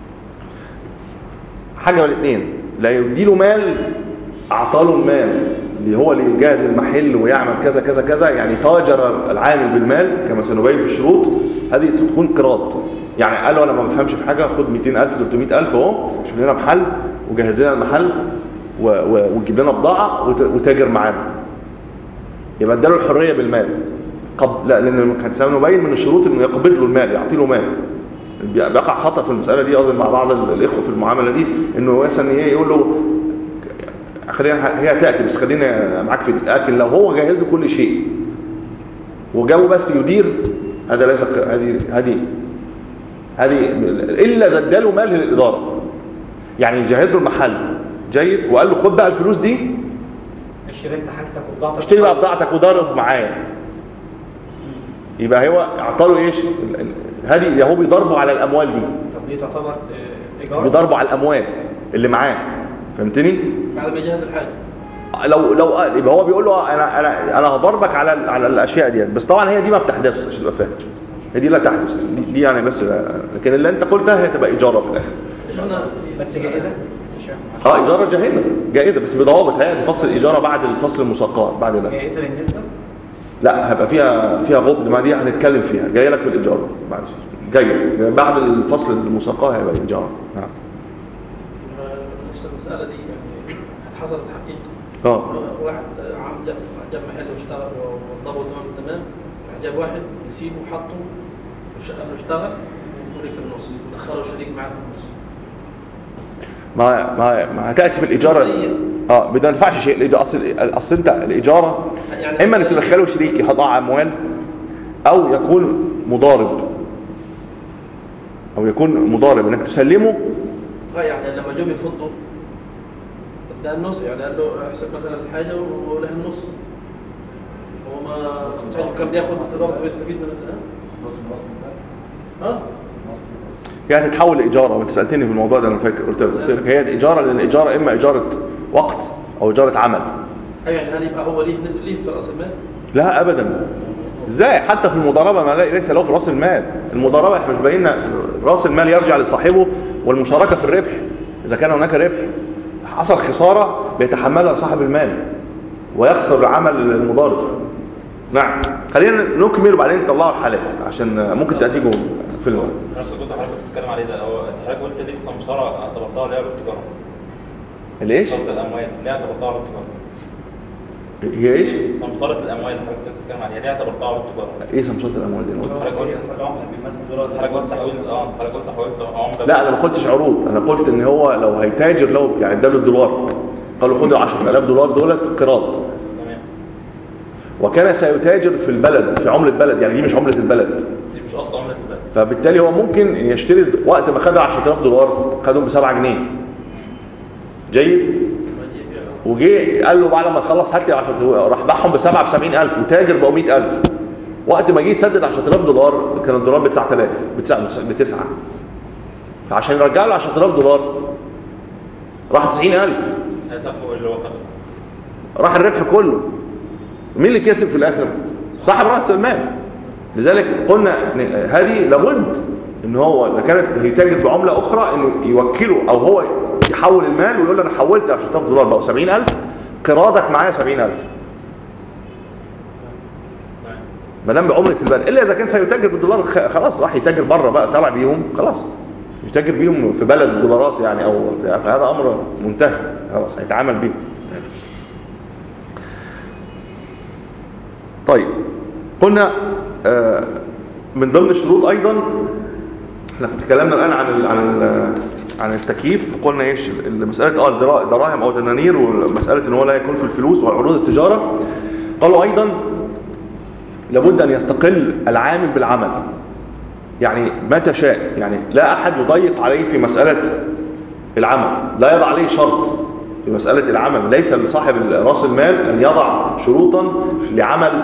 حاجه من الاثنين، لا يديله مال، اعطاله المال اللي هو اللي يجهز المحل ويعمل كذا كذا كذا، يعني تاجر العامل بالمال كما سنبين في الشروط، هذه تكون قراض. يعني قال له انا ما بفهمش في حاجه، خد مئتين ألف ثلاثمئة ألف اهو، شوف لنا محل وجهز لنا المحل وتجيب لنا بضاعه وتاجر معانا، يبقى اداله الحريه بالمال. قبل لا، لان كان سنبين من الشروط انه يقبض له المال، يعطي له مال. بيقع خطأ في المسألة دي أظن مع بعض الإخوة في المعاملة دي، إنه مثلا إيه يقول له خلينا هي تأتي بس خلينا معاك في دي، لكن لو هو جهز له كل شيء وجابه بس يدير، هذا ليس هذه هذه هذه إلا زاد له مال للإدارة. يعني جهز له المحل جيد وقال له خد بقى الفلوس دي
اشتري انت حاجتك وبضاعتك،
اشتري بقى بضاعتك وضارب معايا، يبقى هو اعطاله ايش؟ هذه هو بيضربه على الاموال دي.
طب دي تعتبر ايجار؟
بيضربه على الاموال اللي معاه، فهمتني؟
بعد ما يجهز الحاجه.
لو لو يبقى هو بيقول له انا انا انا هضربك على على الاشياء ديت، بس طبعا هي دي ما بتحدثش عشان تبقى فاهم. هي دي لا تحدث، دي, دي يعني بس، لكن اللي انت قلتها هي تبقى ايجاره في الاخر.
بس جائزه؟
اه ايجاره جاهزه جائزه بس بضوابط. هيئه فصل الايجاره بعد الفصل المساقات بعد ده.
جائزه بالنسبه؟
لا هيبقى فيها فيها غبن، ما دي هنتكلم فيها، جايه لك في الايجار معلش، جاي بعد الفصل المساقاه هيبقى ايجار. نعم.
نفس المساله دي يعني كانت حصلت حقيقه.
اه
واحد عم جاب جاب محل واشتغل وضبطه تمام تمام، راح جاب واحد نسيبه وحطه وقال له اشتغل ولك النص، ودخله شريك معاه في النص.
ما ما ما هتاتي في الايجار اه بدنا ندفعش شيء. الايجار اصل اصل انت الايجاره يعني اما انك تدخله شريك يحط اموال، او يكون مضارب، او يكون مضارب انك تسلمه.
اه يعني لما جم يفضوا اداه النص، يعني قال له احسب مثلا الحاجه وله النص، هو ما ساعتها كان بياخد برضه بيستفيد من نص النص ده. اه
هي هتتحول لايجاره، وانت سالتني في الموضوع ده انا فاكر قلت لك هي الايجاره، لان الايجاره اما ايجاره وقت او ايجاره عمل.
ايوه يعني هل يبقى هو ليه ليه في راس المال؟
لا ابدا. ازاي؟ حتى في المضاربه ما ليس له في راس المال. المضاربه احنا مش بايننا راس المال يرجع لصاحبه، والمشاركه في الربح اذا كان هناك ربح حصل خساره بيتحملها صاحب المال ويخسر عمل المضارب. نعم. خلينا نكمل وبعدين نطلعوا الحالات عشان ممكن تاتيكم في الوقت.
نفس الجزء حضرتك بتتكلم عليه ده، هو حضرتك قلت ليه السمسره اعتبرتها ليها التجاره؟
ليش؟
سمسره الاموال ليها اعتبرتها التجاره.
هي ايش؟
سمسره الاموال اللي حضرتك بتتكلم عليها ليها اعتبرتها التجاره.
ايه سمسره الاموال دي؟
حضرتك قلت حضرتك قلت تحويل اه حضرتك قلت تحويل عمله.
لا انا ما قلتش عروض، انا قلت ان هو لو هيتاجر لو يعني اداله الدولار قال له خد ال عشرة آلاف دولار دولت قراض،
تمام،
وكان سيتاجر في البلد في عمله بلد، يعني دي مش عمله البلد،
دي مش اصل عمله البلد،
فبالتالي هو ممكن يشتري وقت ما خد عشرة آلاف دولار خدهم ب سبعة جنيه. جيد. وجي قال له بعد ما تخلص هات لي عشرة، راح باعهم بسبعة ب سبعين ألف وتاجر ب مئة ألف. وقت ما جه يسدد عشرة آلاف دولار كان الدولار ب تسعة آلاف ب تسعة، فعشان يرجع له عشرة آلاف دولار راح تسعين ألف،
هاتها فوق اللي هو خده،
راح الربح كله. مين اللي كسب في الاخر؟ صاحب راس المال. لذلك قلنا هذه لابد ان هو اذا كانت هيتاجر بعمله اخرى انه يوكله او هو يحول المال ويقول له انا حولت عشرة آلاف دولار بقوا سبعين ألف، قراضك معايا سبعين ألف ما دام بعمله البلد. الا اذا كان سيتاجر بالدولار خلاص راح يتاجر بره بقى، طلع بيهم خلاص يتاجر بيهم في بلد الدولارات يعني، او فهذا امر منتهي خلاص هيتعامل بيهم. طيب قلنا من ضمن الشروط ايضا احنا اتكلمنا الان عن ال عن ال عن التكييف، وقلنا ايش مساله اه دراهم او دنانير، ومساله ان هو لا يكون في الفلوس وعروض التجاره. قالوا ايضا لابد ان يستقل العامل بالعمل، يعني متى شاء، يعني لا احد يضيق عليه في مساله العمل، لا يضع عليه شرط في مساله العمل. ليس لصاحب راس المال ان يضع شروطا لعمل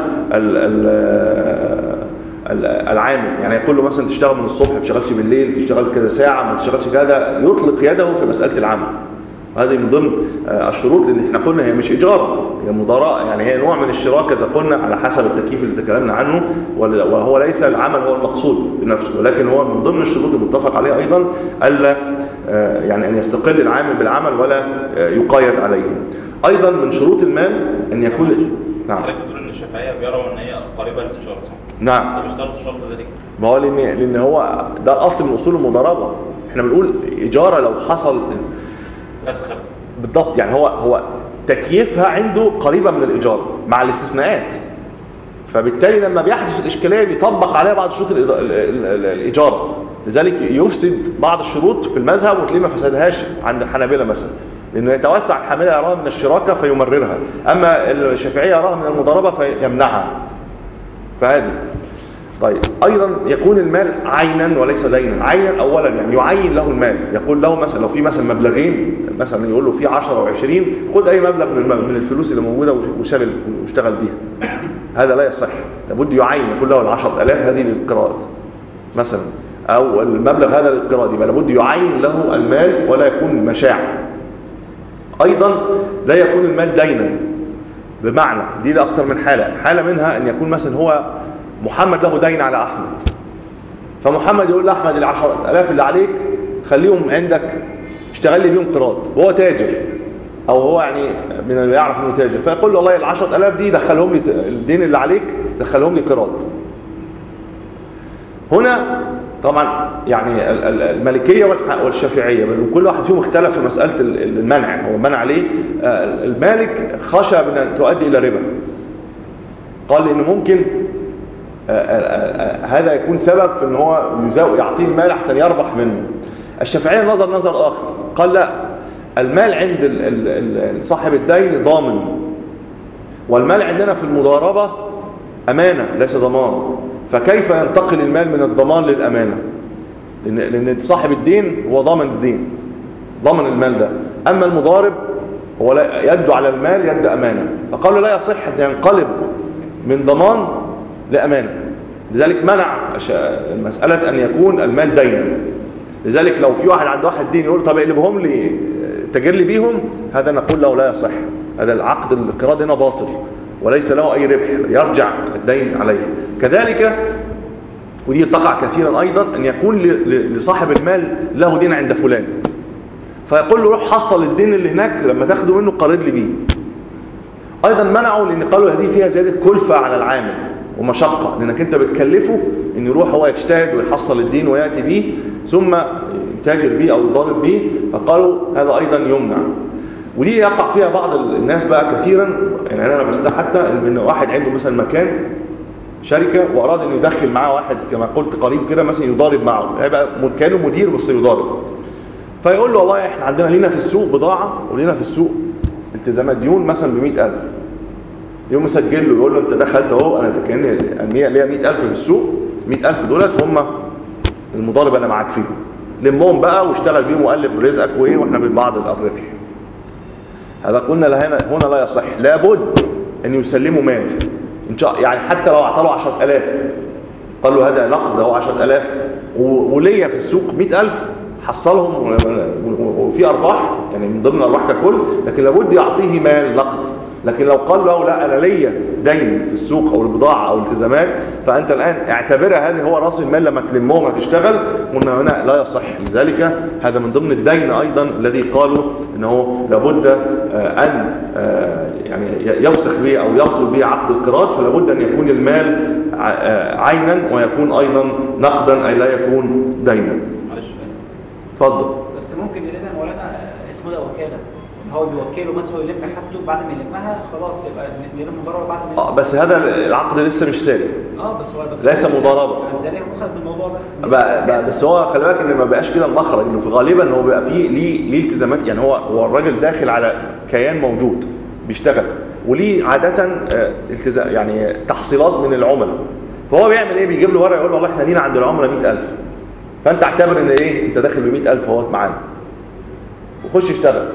العامل، يعني يقول له مثلا تشتغل من الصبح ما تشتغلش بالليل، تشتغل كذا ساعه ما تشتغلش كذا، يطلق يده في مساله العمل. هذه من ضمن الشروط، لان احنا قلنا هي مش ايجار، هي مضاراة، يعني هي نوع من الشراكه قلنا على حسب التكييف اللي تكلمنا عنه، وهو ليس العمل هو المقصود بنفسه، ولكن هو من ضمن الشروط المتفق عليها ايضا الا يعني ان يستقل العامل بالعمل ولا يقايد عليه. ايضا من شروط المال ان يكون
نعم. حضرتك بتقول ان الشافعيه بيروا ان هي قريبه للايجار صح؟
نعم.
طب اشترط الشرط ده ليه؟
ما هو لان لان هو ده الاصل من اصول المضاربه. احنا بنقول اجاره لو حصل
بس خلص
بالضبط، يعني هو هو تكييفها عنده قريبه من الايجار مع الاستثناءات، فبالتالي لما بيحدث الاشكاليه بيطبق عليها بعض شروط الايجاره. لذلك يفسد بعض الشروط في المذهب وتلاقيه ما فسدهاش عند الحنابلة مثلا، لأنه يتوسع الحنابلة يراها من الشراكة فيمررها، أما الشافعية يراها من المضاربة فيمنعها. فهذه طيب. أيضا يكون المال عينا وليس دينا. عينا أولا يعني يعين له المال، يقول له مثلا لو في مثلا مبلغين، مثلا يقول له في عشرة أو عشرين، خد أي مبلغ من من الفلوس اللي موجودة وشغل واشتغل بيها. هذا لا يصح، لابد يعين، يقول له العشرة آلاف هذه للقراءة مثلا، أو المبلغ هذا للقراءة، يبقى لابد يعين له المال ولا يكون مشاع. أيضا لا يكون المال دينا، بمعنى دي أكثر من حالة. حالة منها أن يكون مثلا هو محمد له دين على أحمد، فمحمد يقول لأحمد العشرة آلاف اللي عليك خليهم عندك اشتغل لي بيهم قراط، وهو تاجر أو هو يعني من اللي يعرف إنه تاجر، فيقول له والله العشرة آلاف دي دخلهم لي، الدين اللي عليك دخلهم لي قراط. هنا طبعا يعني المالكية والشافعية كل واحد فيهم اختلف في مسألة المنع. هو منع ليه؟ المالك خشى من تؤدي إلى ربا، قال إنه ممكن هذا يكون سبب في ان هو يعطيه المال حتى يربح منه. الشافعية نظر نظر آخر، قال لا، المال عند صاحب الدين ضامن، والمال عندنا في المضاربة أمانة ليس ضمان، فكيف ينتقل المال من الضمان للأمانة؟ لأن صاحب الدين هو ضامن الدين، ضامن المال ده، أما المضارب هو يد على المال يد أمانة، فقالوا لا يصح أن ينقلب من ضمان لأمانة. لذلك منع مسألة أن يكون المال دينا. لذلك لو في واحد عنده واحد دين يقول طب اقلبهم لي تجر لي بيهم، هذا نقول له لا يصح، هذا العقد القراض هنا باطل وليس له أي ربح، يرجع الدين عليه. كذلك ودي تقع كثيرا أيضا أن يكون لصاحب المال له دين عند فلان، فيقول له روح حصل الدين اللي هناك لما تاخده منه قرض لي بيه. أيضا منعوا لأن قالوا هذه فيها زيادة كلفة على العامل ومشقة، لأنك أنت بتكلفه أن يروح هو يجتهد ويحصل الدين ويأتي به ثم يتاجر به أو يضارب به، فقالوا هذا أيضا يمنع. ودي يقع فيها بعض الناس بقى كثيرا، يعني أنا بس حتى إن واحد عنده مثلا مكان شركة وأراد أن يدخل معاه واحد كما قلت قريب كده مثلا يضارب معه، هيبقى كانوا مدير بس يضارب، فيقول له والله إحنا عندنا لينا في السوق بضاعة ولينا في السوق التزامات ديون مثلا بمئة ألف، يوم مسجل له يقول له أنت دخلت أهو أنا كأني ليا مئة ألف في السوق، مئة ألف دولت هم المضارب أنا معاك فيهم، لمهم بقى واشتغل بيهم وقلب رزقك وإيه وإحنا بالبعض الربح. هذا قلنا هنا هنا لا يصح، لابد أن يسلموا مال إن شاء، يعني حتى لو أعطوا عشرة آلاف قال له هذا نقد أو عشرة آلاف وليا في السوق مئة ألف حصلهم وفي أرباح يعني من ضمن الأرباح ككل، لكن لابد يعطيه مال نقد. لكن لو قال له لا أنا ليا دين في السوق أو البضاعة أو الالتزامات، فأنت الآن اعتبرها هذه هو رأس المال لما تلمهم هتشتغل، قلنا هنا لا يصح. لذلك هذا من ضمن الدين أيضا الذي قالوا أنه لابد أن يعني يفسخ به أو يبطل به عقد القراض، فلابد أن يكون المال عينا ويكون أيضا نقدا أي لا يكون دينا.
معلش
اتفضل.
بس ممكن نلاقي مولانا اسمه ده وكاله، هو بيوكله مثلا ويلم حاجته، بعد ما يلمها خلاص يبقى يلم مضاربه بعد ما
اه بس هذا العقد لسه مش ساري،
اه بس هو بس
ليس مضاربه،
ده ليه مخرج من الموضوع ده
بقى بقى بس هو خلي بالك ان ما بقاش كده المخرج، انه في غالبا هو بيبقى فيه ليه ليه التزامات، يعني هو هو الراجل داخل على كيان موجود بيشتغل وليه عاده التزام يعني تحصيلات من العملاء، فهو بيعمل ايه؟ بيجيب له ورقه يقول له والله احنا لينا عند العملاء مئة ألف، فانت اعتبر ان ايه انت داخل ب مئة ألف اهوت معانا وخش اشتغل.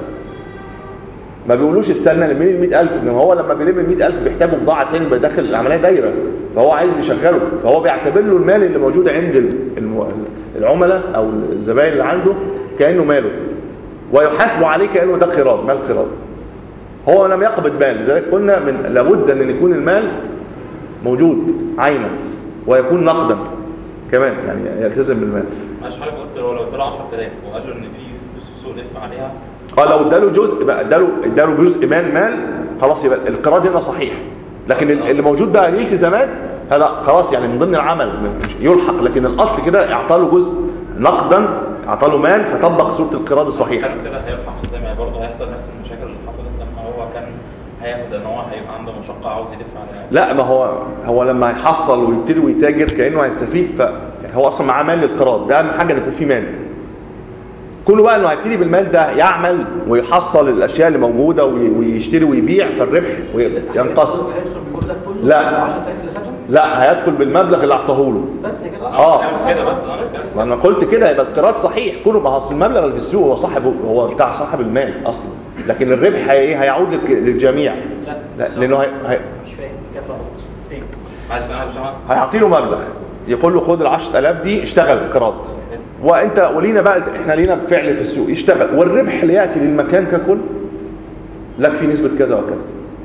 ما بيقولوش استنى من ال مئة ألف، ان هو لما بيلم ال مئة ألف بيحتاجوا بضاعه ثاني بداخل العمليه دايره، فهو عايز يشغله، فهو بيعتبر له المال اللي موجود عند العملاء او الزبائن اللي عنده كانه ماله، ويحاسبوا عليه كانه ده قراض، مال قراض، هو لم يقبض مال. لذلك قلنا من لابد ان يكون المال موجود عينا ويكون نقدا كمان، يعني يلتزم بالمال.
معلش حضرتك قلت لو اداله عشرة آلاف وقال له ان في فلوس السوق لف عليها،
اه لو اداله جزء بقى اداله اداله جزء مال مال خلاص يبقى القراض هنا صحيح، لكن اللي موجود بقى ليه التزامات هذا خلاص يعني من ضمن العمل يلحق، لكن الاصل كده اعطى له جزء نقدا، اعطى له مال فطبق صوره القراض الصحيحه.
كده هيلحق زي ما برضه هيحصل نفس المشاكل اللي حصلت لما هو كان هياخد ان هو هيبقى عنده مشقه عاوز يلف عليها.
لا ما هو هو لما هيحصل ويبتدي ويتاجر كانه هيستفيد، ف هو اصلا معاه مال للقراض، ده اهم حاجه ان يكون في مال. كله بقى انه هيبتدي بالمال ده يعمل ويحصل الاشياء اللي موجوده ويشتري ويبيع، فالربح ينقسم.
هيدخل بالمبلغ كله؟
لا.
عشرة آلاف اللي خدهم؟
لا، هيدخل بالمبلغ اللي اعطاه له.
بس كده.
اه
كده بس.
ما انا قلت كده، يبقى القراض صحيح كله، ما اصل المبلغ اللي في السوق هو صاحب، هو بتاع صاحب المال اصلا، لكن الربح هي هيعود للجميع.
لا,
لا لانه هي... هي...
مش فاهم كده تاني.
عايز انا
هيعطي له مبلغ يقول له خد ال عشرة آلاف دي اشتغل قراض، وانت ولينا بقى احنا لينا بفعل في السوق يشتغل، والربح اللي ياتي للمكان ككل لك في نسبه كذا وكذا.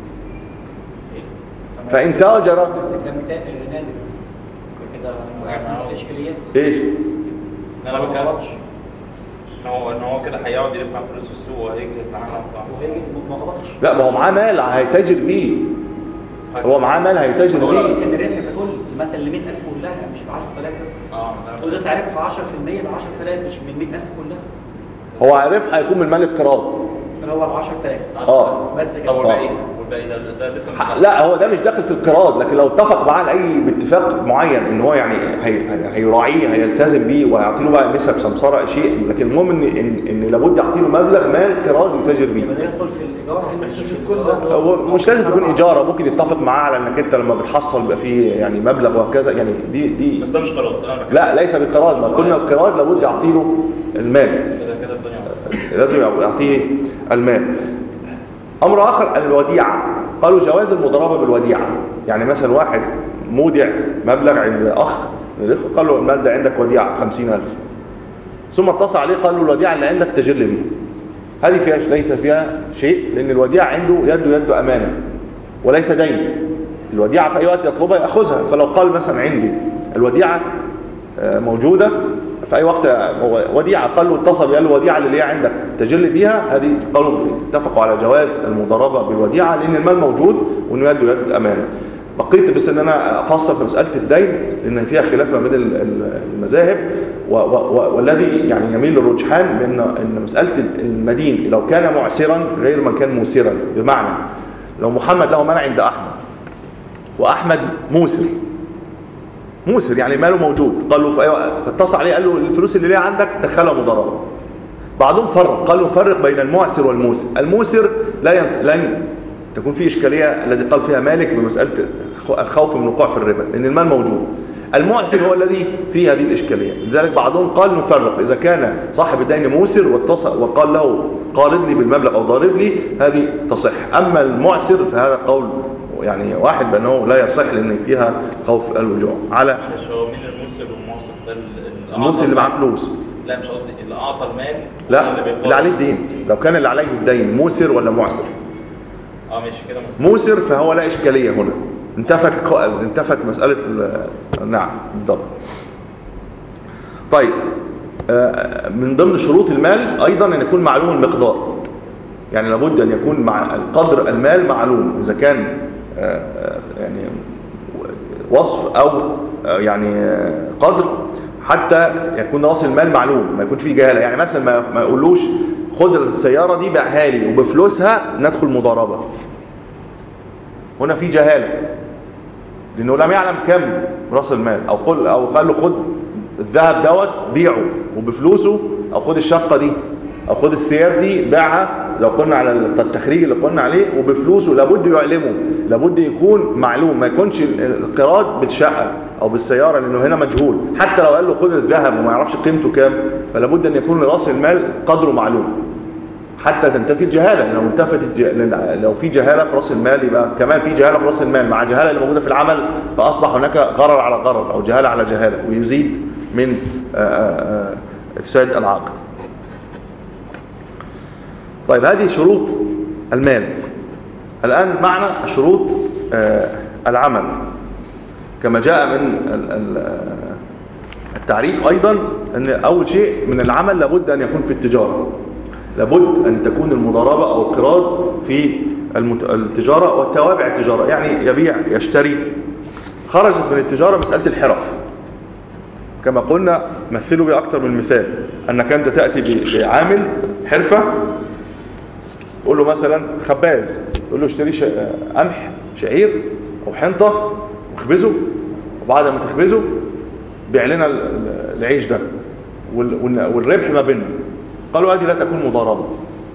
فان تاجر
نفس الكلام بتاع نادر كده وقع في نفس الاشكاليات.
ايش؟
انا ما غلطش ان هو ان هو كده هيقعد يلف على فلوس السوق وهيجي يتعامل
وهيجي ما غلطش.
لا، ما هو معاه مال هيتاجر بيه، هو معاه مال هيتاجر بيه.
كان الربح ككل مثلا ل مية ألف كلها مش ب عشرة آلاف بس.
اه
وده ربحه عشرة في المية ب عشرة آلاف مش من مية ألف كلها.
هو الربح هيكون من مال القراض
اللي هو ال عشرة آلاف.
اه
بس كده.
طب والباقي والباقي ده ده لسه
ح- لا، هو ده مش داخل في القراض، لكن لو اتفق معاه لاي باتفاق معين ان هو يعني هي هي- هيراعيه هيلتزم بيه وهيعطي له بقى نسب سمسره شيء، لكن المهم ان ان, إن لابد يعطي له مبلغ مال قراض يتاجر بيه.
يبقى ده يدخل في الايجار.
لكن ما يحسبش الكل.
هو مش لازم تكون اجاره، ممكن يتفق معاه على انك انت لما بتحصل بيبقى فيه يعني مبلغ وهكذا، يعني دي دي
بس ده مش قرار، ده انا بتكلم.
لا ليس بالقراض، ما قلنا القراض لابد يعطي له المال،
كده كده الدنيا
لازم يعطيه المال. امر اخر الوديعه، قالوا جواز المضاربه بالوديعه، يعني مثلا واحد مودع مبلغ عند اخ من الاخوه، قال له المال ده عندك وديعه خمسين ألف، ثم اتصل عليه قال له الوديعه اللي عندك تجر لي بيها. هذه فيها ليس فيها شيء، لان الوديعه عنده يده يد امانه وليس دين. الوديعه في اي وقت يطلبها ياخذها، فلو قال مثلا عندي الوديعه موجوده في اي وقت وديعه، قال له اتصل قال له الوديعه اللي هي عندك تجر لي بيها، هذه قالوا اتفقوا على جواز المضاربه بالوديعه لان المال موجود وانه يده يد امانه. بقيت بس ان انا افصل في مساله الدين لان فيها خلاف ما بين المذاهب، والذي يعني يميل للرجحان بان ان مساله المدين لو كان معسرا غير من كان موسرا. بمعنى لو محمد له مال عند احمد واحمد موسر موسر يعني ماله موجود، قال له في ايوه، فاتصل عليه قال له الفلوس اللي ليها عندك دخلها مضاربه. بعضهم فرق قال له فرق بين المعسر والموسر. الموسر لا ينت... لن تكون فيه اشكاليه الذي قال فيها مالك بمساله الخوف من الوقوع في الربا لان المال موجود. المعسر هو الذي فيه هذه الاشكاليه، لذلك بعضهم قال نفرق اذا كان صاحب الدين موسر واتصل وقال له قارض لي بالمبلغ او ضارب لي هذه تصح، اما المعسر فهذا قول يعني واحد بانه لا يصح لان فيها خوف الوجوع. على
معلش هو مين الموسر والمعسر؟ ده
الموسر اللي معاه فلوس.
لا مش قصدي اللي اعطى المال،
لا
اللي,
اللي عليه الدين. لو كان اللي عليه الدين موسر ولا معسر؟
اه ماشي كده
موسر فهو لا اشكاليه هنا، انتفت انتفت مساله نعم بالضبط. طيب من ضمن شروط المال ايضا ان يكون معلوم المقدار، يعني لابد ان يكون مع القدر المال معلوم، اذا كان يعني وصف او يعني قدر حتى يكون راس المال معلوم، ما يكون فيه جهاله. يعني مثلا ما ما يقولوش خد السياره دي بيعها لي وبفلوسها ندخل مضاربه، هنا في جهاله لانه لم يعلم كم راس المال، او قل او قال له خد الذهب دوت بيعه وبفلوسه، او خد الشقه دي او خد الثياب دي بيعها لو قلنا على التخريج اللي قلنا عليه وبفلوسه، لابد يعلمه، لابد يكون معلوم، ما يكونش القراض بالشقه او بالسياره لانه هنا مجهول. حتى لو قال له خد الذهب وما يعرفش قيمته كام، فلابد ان يكون لراس المال قدره معلوم حتى تنتفي الجهاله. لو انتفت الج... لو في جهاله في راس المال يبقى كمان في جهاله في راس المال مع جهاله اللي موجوده في العمل، فاصبح هناك غرر على غرر او جهاله على جهاله، ويزيد من افساد العقد. طيب هذه شروط المال. الآن معنا شروط العمل كما جاء من التعريف أيضا، أن أول شيء من العمل لابد أن يكون في التجارة، لابد أن تكون المضاربة أو القراض في التجارة والتوابع التجارة، يعني يبيع يشتري. خرجت من التجارة مسألة الحرف كما قلنا، مثلوا بأكثر من مثال، أنك أنت تأتي بعامل حرفة تقول له مثلا خباز، تقول له اشتري قمح شعير او حنطه واخبزه، وبعد ما تخبزه بيع لنا العيش ده والربح ما بيننا. قالوا هذه لا تكون مضاربة،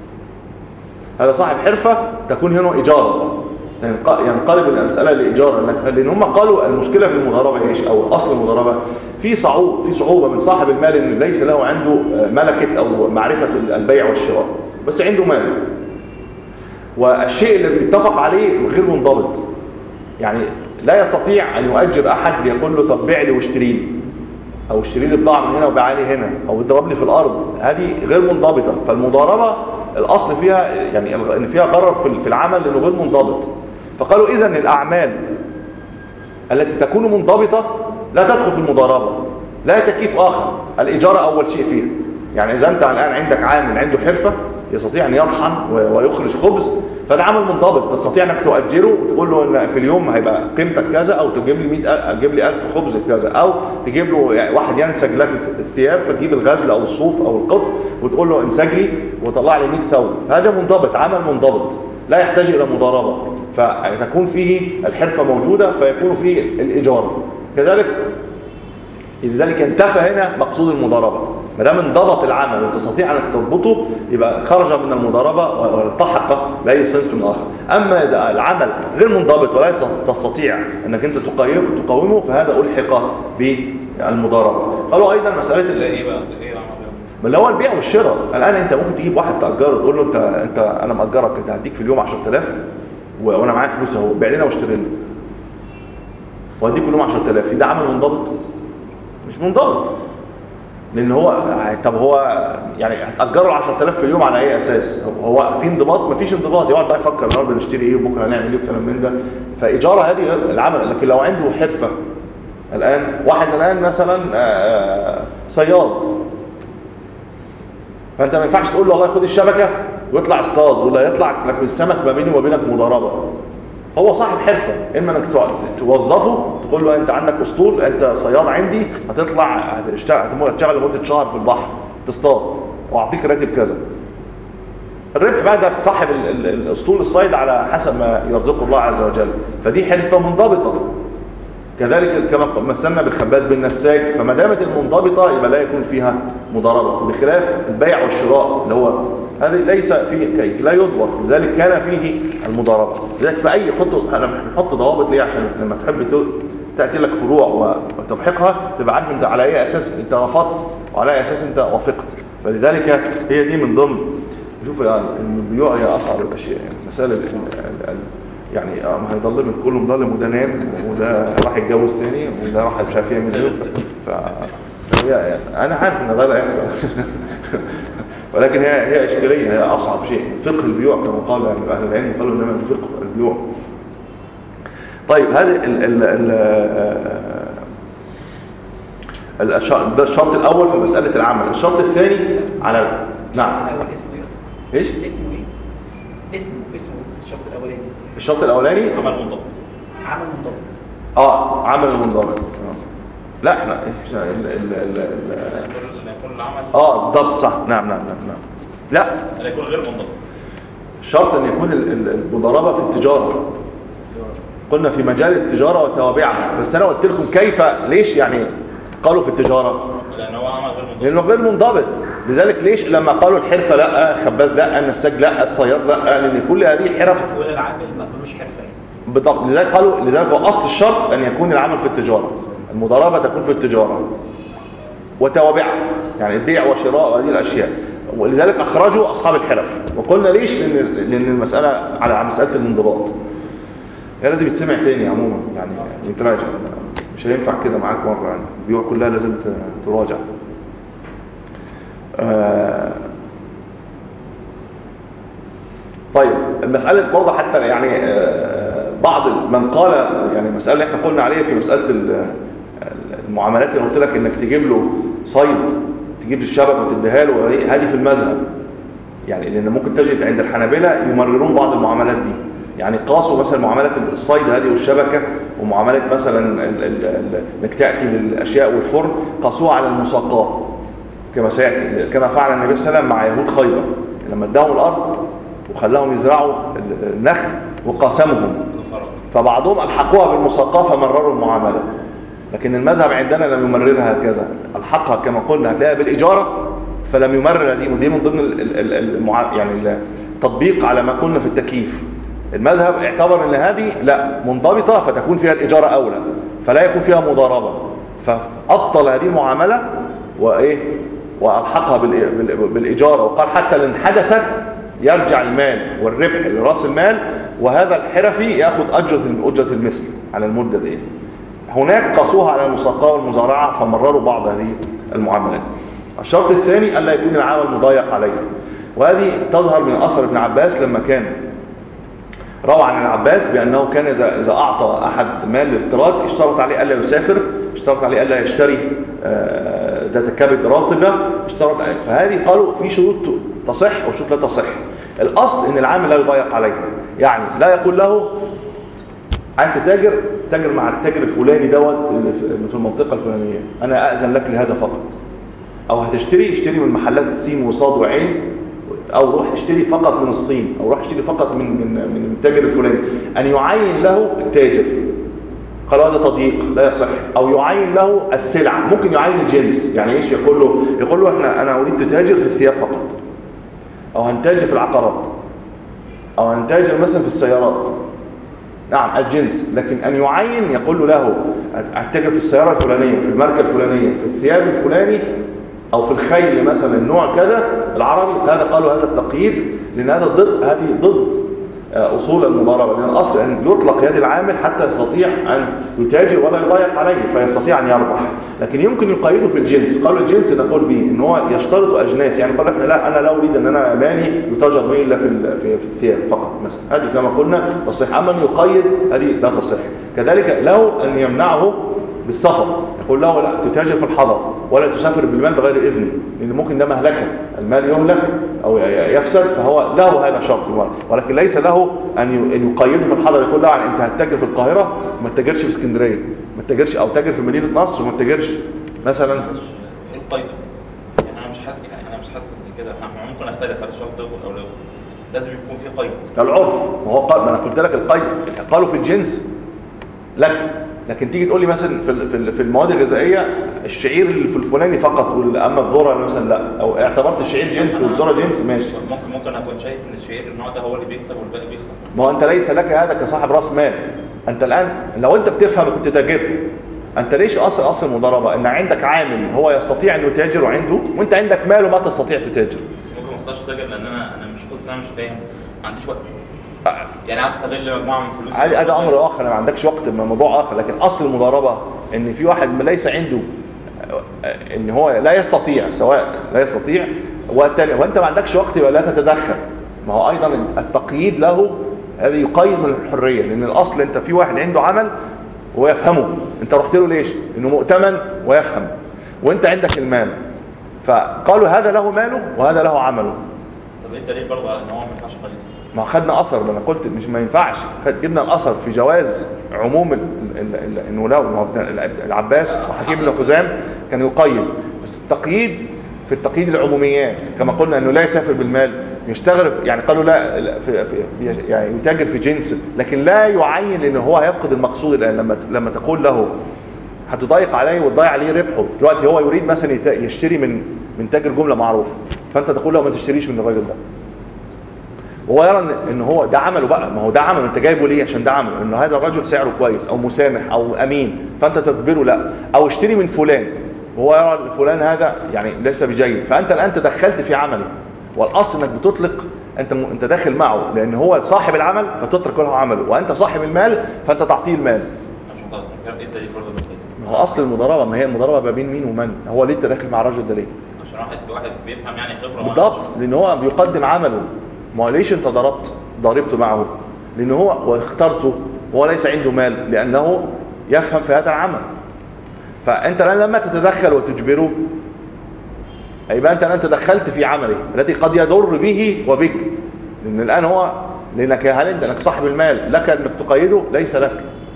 هذا صاحب حرفة تكون هنا إجارة، ينقلب المسألة لإجارة، لأن هم قالوا المشكلة في المضاربة إيش أو أصل المضاربة في صعوبة في صعوبة من صاحب المال إن ليس له عنده ملكة أو معرفة البيع والشراء، بس عنده مال والشيء اللي بيتفق عليه غير منضبط، يعني لا يستطيع أن يؤجر أحد يقول له طب بيع لي واشتري لي أو اشتري لي بضاعة من هنا وبيع لي هنا أو اضرب لي في الأرض، هذه غير منضبطة. فالمضاربة الأصل فيها يعني إن فيها غرر في العمل لأنه غير منضبط. فقالوا إذن الأعمال التي تكون منضبطة لا تدخل في المضاربة، لا تكييف آخر، الإجارة أول شيء فيها. يعني إذا أنت الآن عندك عامل عنده حرفة يستطيع أن يطحن ويخرج خبز، فده عمل منضبط، تستطيع أنك تؤجره وتقول له إن في اليوم هيبقى قيمتك كذا، أو تجيب لي مئة تجيب لي ألف خبز كذا، أو تجيب له يعني واحد ينسج لك الثياب فتجيب الغزل أو الصوف أو القطن وتقول له انسج لي وطلع لي مئة ثوب. هذا منضبط، عمل منضبط لا يحتاج إلى مضاربة، فتكون فيه الحرفة موجودة فيكون فيه الإجارة. كذلك لذلك انتفى هنا مقصود المضاربة، ما دام انضبط العمل وتستطيع انك تضبطه يبقى خرج من المضاربة والتحق باي صنف اخر. اما اذا العمل غير منضبط ولا تستطيع انك انت تقاومه تقاومه فهذا الحق بالمضاربة. قالوا ايضا مساله
ايه بقى ايه
اللي هو البيع والشراء. الان انت ممكن تجيب واحد تاجره تقول له انت انت انا ماجرك، انت هديك في اليوم عشرة آلاف وانا معايا فلوس اهو، بيع لنا واشتري لنا وهديك كل يوم عشرة آلاف، ده عمل منضبط؟ مش منضبط، لان هو طب هو يعني هتاجره عشرة آلاف في اليوم على اي اساس؟ هو في انضباط؟ مفيش انضباط، يقعد بقى يفكر النهارده نشتري ايه وبكره هنعمل ايه والكلام من ده. فاجاره هذه العمل. لكن لو عنده حرفه، الان واحد الان مثلا صياد، فانت ما ينفعش تقول له والله خد الشبكه ويطلع اصطاد، ولا يطلع لك بالسمك ما بيني وما بينك مضاربه. هو صاحب حرفه، اما انك توظفه تقول له انت عندك اسطول، انت صياد عندي، هتطلع هتشتغل لمده شهر في البحر تصطاد واعطيك راتب كذا. الربح بقى ده صاحب الاسطول الصيد على حسب ما يرزقه الله عز وجل، فدي حرفه منضبطه. كذلك كما مثلنا بالخباز بالنساج، فما دامت المنضبطه يبقى لا يكون فيها مضاربه، بخلاف البيع والشراء اللي هو هذا ليس فيه كيك، لا يضبط، لذلك كان فيه المضاربه. لذلك في اي خطه انا بنحط ضوابط ليه؟ عشان لما تحب تاتي لك فروع وتمحقها تبقى عارف انت على اي اساس انت رفضت وعلى اي اساس انت وافقت. فلذلك هي دي من ضمن شوفوا يعني البيوع هي اصعب الاشياء. يعني مساله يعني ما هيضلم كله مضلم، وده نام وده راح يتجوز تاني وده راح مش عارف يعمل ايه. ف يعني انا عارف ان ده لا يحصل ولكن هي هي اشكاليه، هي اصعب شيء. فقه البيوع كما قال يعني اهل العلم قالوا انما فقه البيوع. طيب هذا ال ال ال ده الشرط الاول في مساله العمل. الشرط الثاني على نعم
الاول اسمه ايه؟
ايش؟
اسمه ايه؟ اسمه اسمه الشرط الاولاني.
الشرط الاولاني
عمل منضبط.
عمل منضبط.
اه عمل منضبط. لا احنا احنا ال ال ال اه ضبط صح. نعم نعم نعم نعم لا
لا يكون غير منضبط.
شرط ان يكون المضاربه في التجاره. قلنا في مجال التجاره وتوابعها، بس انا قلت لكم كيف ليش يعني قالوا في التجاره؟
لان هو عمل غير منضبط.
لانه غير منضبط. لذلك ليش لما قالوا الحرفه لا، الخباز لا، النساج لا، الصياد لا، لان كل هذه حرف.
يقول العامل ما كلوش حرفه.
بالضبط. لذلك قالوا لذلك هو اصل الشرط ان يكون العمل في التجاره، المضاربه تكون في التجاره وتوابعها، يعني البيع وشراء وهذه الاشياء. ولذلك اخرجوا اصحاب الحرف. وقلنا ليش؟ لان لان المساله على مساله الانضباط. هي لازم يتسمع تاني عموما، يعني يتراجع، مش هينفع كده معاك مره. يعني البيوع كلها لازم تراجع. آه طيب المساله برضه حتى يعني آه بعض من قال يعني المساله اللي احنا قلنا عليها في مساله المعاملات اللي قلت لك انك تجيب له صيد، تجيب له الشبكه وتديها له، هذه في المذهب يعني، لان ممكن تجد عند الحنابلة يمررون بعض المعاملات دي. يعني قاسوا مثلا معاملات الصيد هذه والشبكه ومعاملات مثلا انك تاتي للاشياء والفرن، قاسوها على المساقات كما سياتي، كما فعل النبي صلى الله عليه وسلم مع يهود خيبر لما اداهم الارض وخلاهم يزرعوا النخل وقاسمهم، فبعضهم الحقوها بالمساقاه فمرروا المعامله. لكن المذهب عندنا لم يمررها هكذا، الحقها كما قلنا هتلاقيها بالإجارة، فلم يمرر هذه. دي من ضمن المع... يعني التطبيق على ما قلنا في التكييف. المذهب اعتبر ان هذه لا منضبطة فتكون فيها الإجارة أولى، فلا يكون فيها مضاربة، فأبطل هذه المعاملة وإيه وألحقها بالإجارة، وقال حتى لأن حدثت يرجع المال والربح لرأس المال، وهذا الحرفي يأخذ أجرة أجرة المثل على المدة دي. هناك قصوها على المساقة والمزارعة فمرروا بعض هذه المعاملات. الشرط الثاني ألا يكون العمل مضايق عليه، وهذه تظهر من أثر ابن عباس لما كان روى عن العباس بأنه كان إذا إذا أعطى أحد مال للقراض اشترط عليه ألا يسافر، اشترط عليه ألا يشتري ذات كبد راتبة، اشترط عليه. فهذه قالوا في شروط تصح وشروط لا تصح. الأصل إن العامل لا يضايق عليه، يعني لا يقول له عايز تتاجر تاجر مع التاجر الفلاني دوت في المنطقة الفلانية، أنا أأذن لك لهذا فقط. أو هتشتري اشتري من محلات سين وصاد وعين، أو روح اشتري فقط من الصين، أو روح اشتري فقط من من من التاجر الفلاني. أن يعين له التاجر قالوا هذا تضييق لا يصح. أو يعين له السلع، ممكن يعين الجنس، يعني ايش يقول له؟ يقول له احنا أنا أريد تتاجر في الثياب فقط، أو هنتاجر في العقارات، أو هنتاجر مثلا في السيارات. نعم الجنس، لكن أن يعين يقول له له هتتاجر في السيارة الفلانية، في الماركة الفلانية، في الثياب الفلاني، أو في الخيل مثلا النوع كذا العربي. هذا قالوا هذا التقييد لأن هذا ضد هذه ضد أصول المضاربة، لأن الأصل أن يطلق يد العامل حتى يستطيع أن يتاجر ولا يضايق عليه فيستطيع أن يربح. لكن يمكن يقيده في الجنس. قالوا الجنس نقول به إن هو يشترط أجناس، يعني قال احنا لا أنا لا أريد أن أنا مالي يتاجر به إلا في في الثياب فقط مثلا، هذه كما قلنا تصح. أما أن يقيد هذه لا تصح. كذلك له أن يمنعه بالسفر، يقول له لا تتاجر في الحضر ولا تسافر بالمال بغير إذنه، لأن ممكن ده مهلكة، المال يهلك أو يفسد، فهو له هذا شرط. ولكن ليس له أن يقيده في الحضر، يقول له أنت هتتاجر في القاهرة وما تتاجرش في اسكندرية، ما تتاجرش، أو تاجر في مدينة نصر وما تتاجرش مثلا.
ايه القيد؟ يعني أنا مش حاسس يعني أنا مش حاسس كده، ممكن أختلف على الشرط يقول أو لا، لازم يكون في قيد.
العرف، ما هو قال، ما أنا قلت لك القيد قالوا في الجنس لك، لكن تيجي تقول لي مثلا في في المواد الغذائيه الشعير اللي في الفلاني فقط، اما الذره مثلا لا، او اعتبرت الشعير جنس والذره جنس ماشي.
ممكن ممكن اكون شايف ان الشعير النوع ده هو اللي بيكسب والباقي بيخسر.
ما هو انت ليس لك هذا كصاحب راس مال. انت الان لو انت بتفهم كنت تاجرت، انت ليش اصل اصل المضاربه ان عندك عامل هو يستطيع انه يتاجر عنده، وانت عندك مال وما تستطيع تتاجر.
بس ممكن ما استطيعش اتاجر لان انا انا مش قصدي انا مش فاهم، ما عنديش وقت. يعني عايز استغل مجموعه من فلوس.
هذا امر اخر، ما عندكش وقت، موضوع اخر. لكن اصل المضاربه ان في واحد ليس عنده، ان هو لا يستطيع، سواء لا يستطيع والثاني وانت ما عندكش وقت يبقى لا تتدخل. ما هو ايضا التقييد له هذا يقيد من الحريه، لان الاصل انت في واحد عنده عمل وهو يفهمه، انت رحت له ليش؟ انه مؤتمن ويفهم، وانت عندك المال، فقالوا هذا له ماله وهذا له عمله.
طب ايه الدليل برضه على ان هو ما ينفعش قيد؟
ما خدنا اثر، ما انا قلت مش ما ينفعش، جبنا الاثر في جواز عموم انه لو العباس وحكيم بن حزام كان يقيد، بس التقييد في التقييد العموميات كما قلنا انه لا يسافر بالمال، يشتغل يعني قالوا لا في في يعني يتاجر في جنس، لكن لا يعين ان هو هيفقد المقصود. الان لما لما تقول له هتضايق عليه وتضيع عليه ربحه، دلوقتي هو يريد مثلا يشتري من من تاجر جمله معروف، فانت تقول له ما تشتريش من الراجل ده، وهو يرى ان هو ده عمله بقى، ما هو ده عمله انت جايبه ليه؟ عشان ده عمله، انه هذا الرجل سعره كويس او مسامح او امين، فانت تجبره لا، او اشتري من فلان وهو يرى فلان هذا يعني ليس بجيد، فانت الان تدخلت في عمله، والاصل انك بتطلق، انت انت داخل معه لان هو صاحب العمل فتترك له عمله، وانت صاحب المال فانت تعطيه المال.
مش مطلق ايه الدليل برضه؟
ما هو اصل المضاربه، ما هي المضاربه ما بين مين ومن؟ هو ليه انت داخل مع الراجل ده ليه؟
عشان واحد واحد بيفهم يعني خبره
بالضبط، لان هو بيقدم عمله. ما هو ليش انت ضربت ضربت معه؟ لانه هو واخترته هو ليس عنده مال، لانه يفهم في هذا العمل. فانت الان لما تتدخل وتجبره يبقى انت الان تدخلت في عمله الذي قد يضر به وبك، لان الان هو لانك هل انت انك صاحب المال لك انك تقيده؟ ليس لك،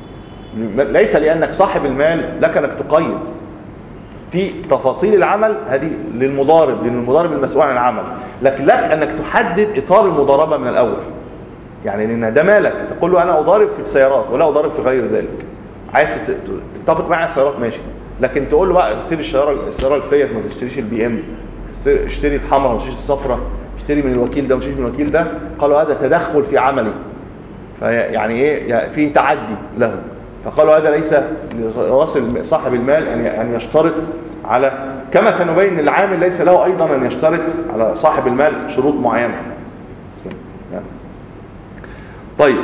ليس لانك صاحب المال لك انك تقيد. في تفاصيل العمل هذه للمضارب، لان المضارب المسؤول عن العمل، لكن لك انك تحدد اطار المضاربه من الاول. يعني لان ده مالك، تقول له انا اضارب في السيارات ولا اضارب في غير ذلك، عايز تتفق معي على السيارات ماشي، لكن تقول له بقى اشتري السياره السياره الفيت ما تشتريش البي ام، اشتري الحمراء ما تشتريش الصفراء، اشتري من الوكيل ده واشتري من الوكيل ده، قالوا هذا تدخل في عملي، فيعني ايه فيه تعدي له. فقالوا هذا ليس لواصل صاحب المال ان يشترط على، كما سنبين العامل ليس له ايضا ان يشترط على صاحب المال شروط معينه. يعني. طيب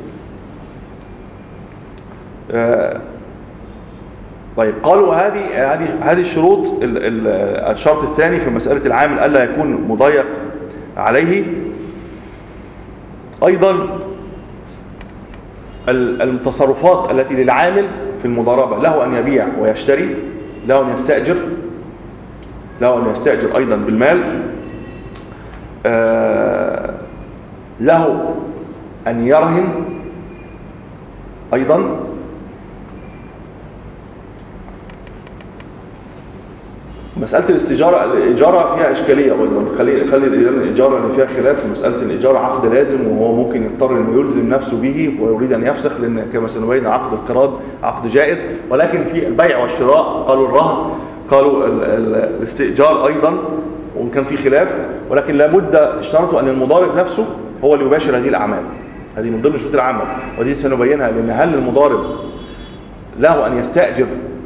آه طيب قالوا هذه هذه هذه الشروط. الشرط الثاني في مساله العامل الا يكون مضيق عليه، ايضا التصرفات التي للعامل في المضاربه، له ان يبيع ويشتري، له ان يستاجر، له ان يستاجر ايضا بالمال، آه له ان يرهن ايضا، مسألة الاستجارة الإجارة فيها إشكالية أيضا، خلي خلي الإجارة اللي فيها خلاف في مسألة الإجارة عقد لازم وهو ممكن يضطر إنه يلزم نفسه به ويريد أن يفسخ، لأن كما سنبين عقد القراض عقد جائز، ولكن في البيع والشراء قالوا الرهن، قالوا ال ال الاستئجار أيضا وإن كان في خلاف، ولكن لابد اشترطوا أن المضارب نفسه هو اللي يباشر هذه الأعمال. هذه من ضمن شروط العمل ودي سنبينها، لأن هل المضارب له أن يستأجر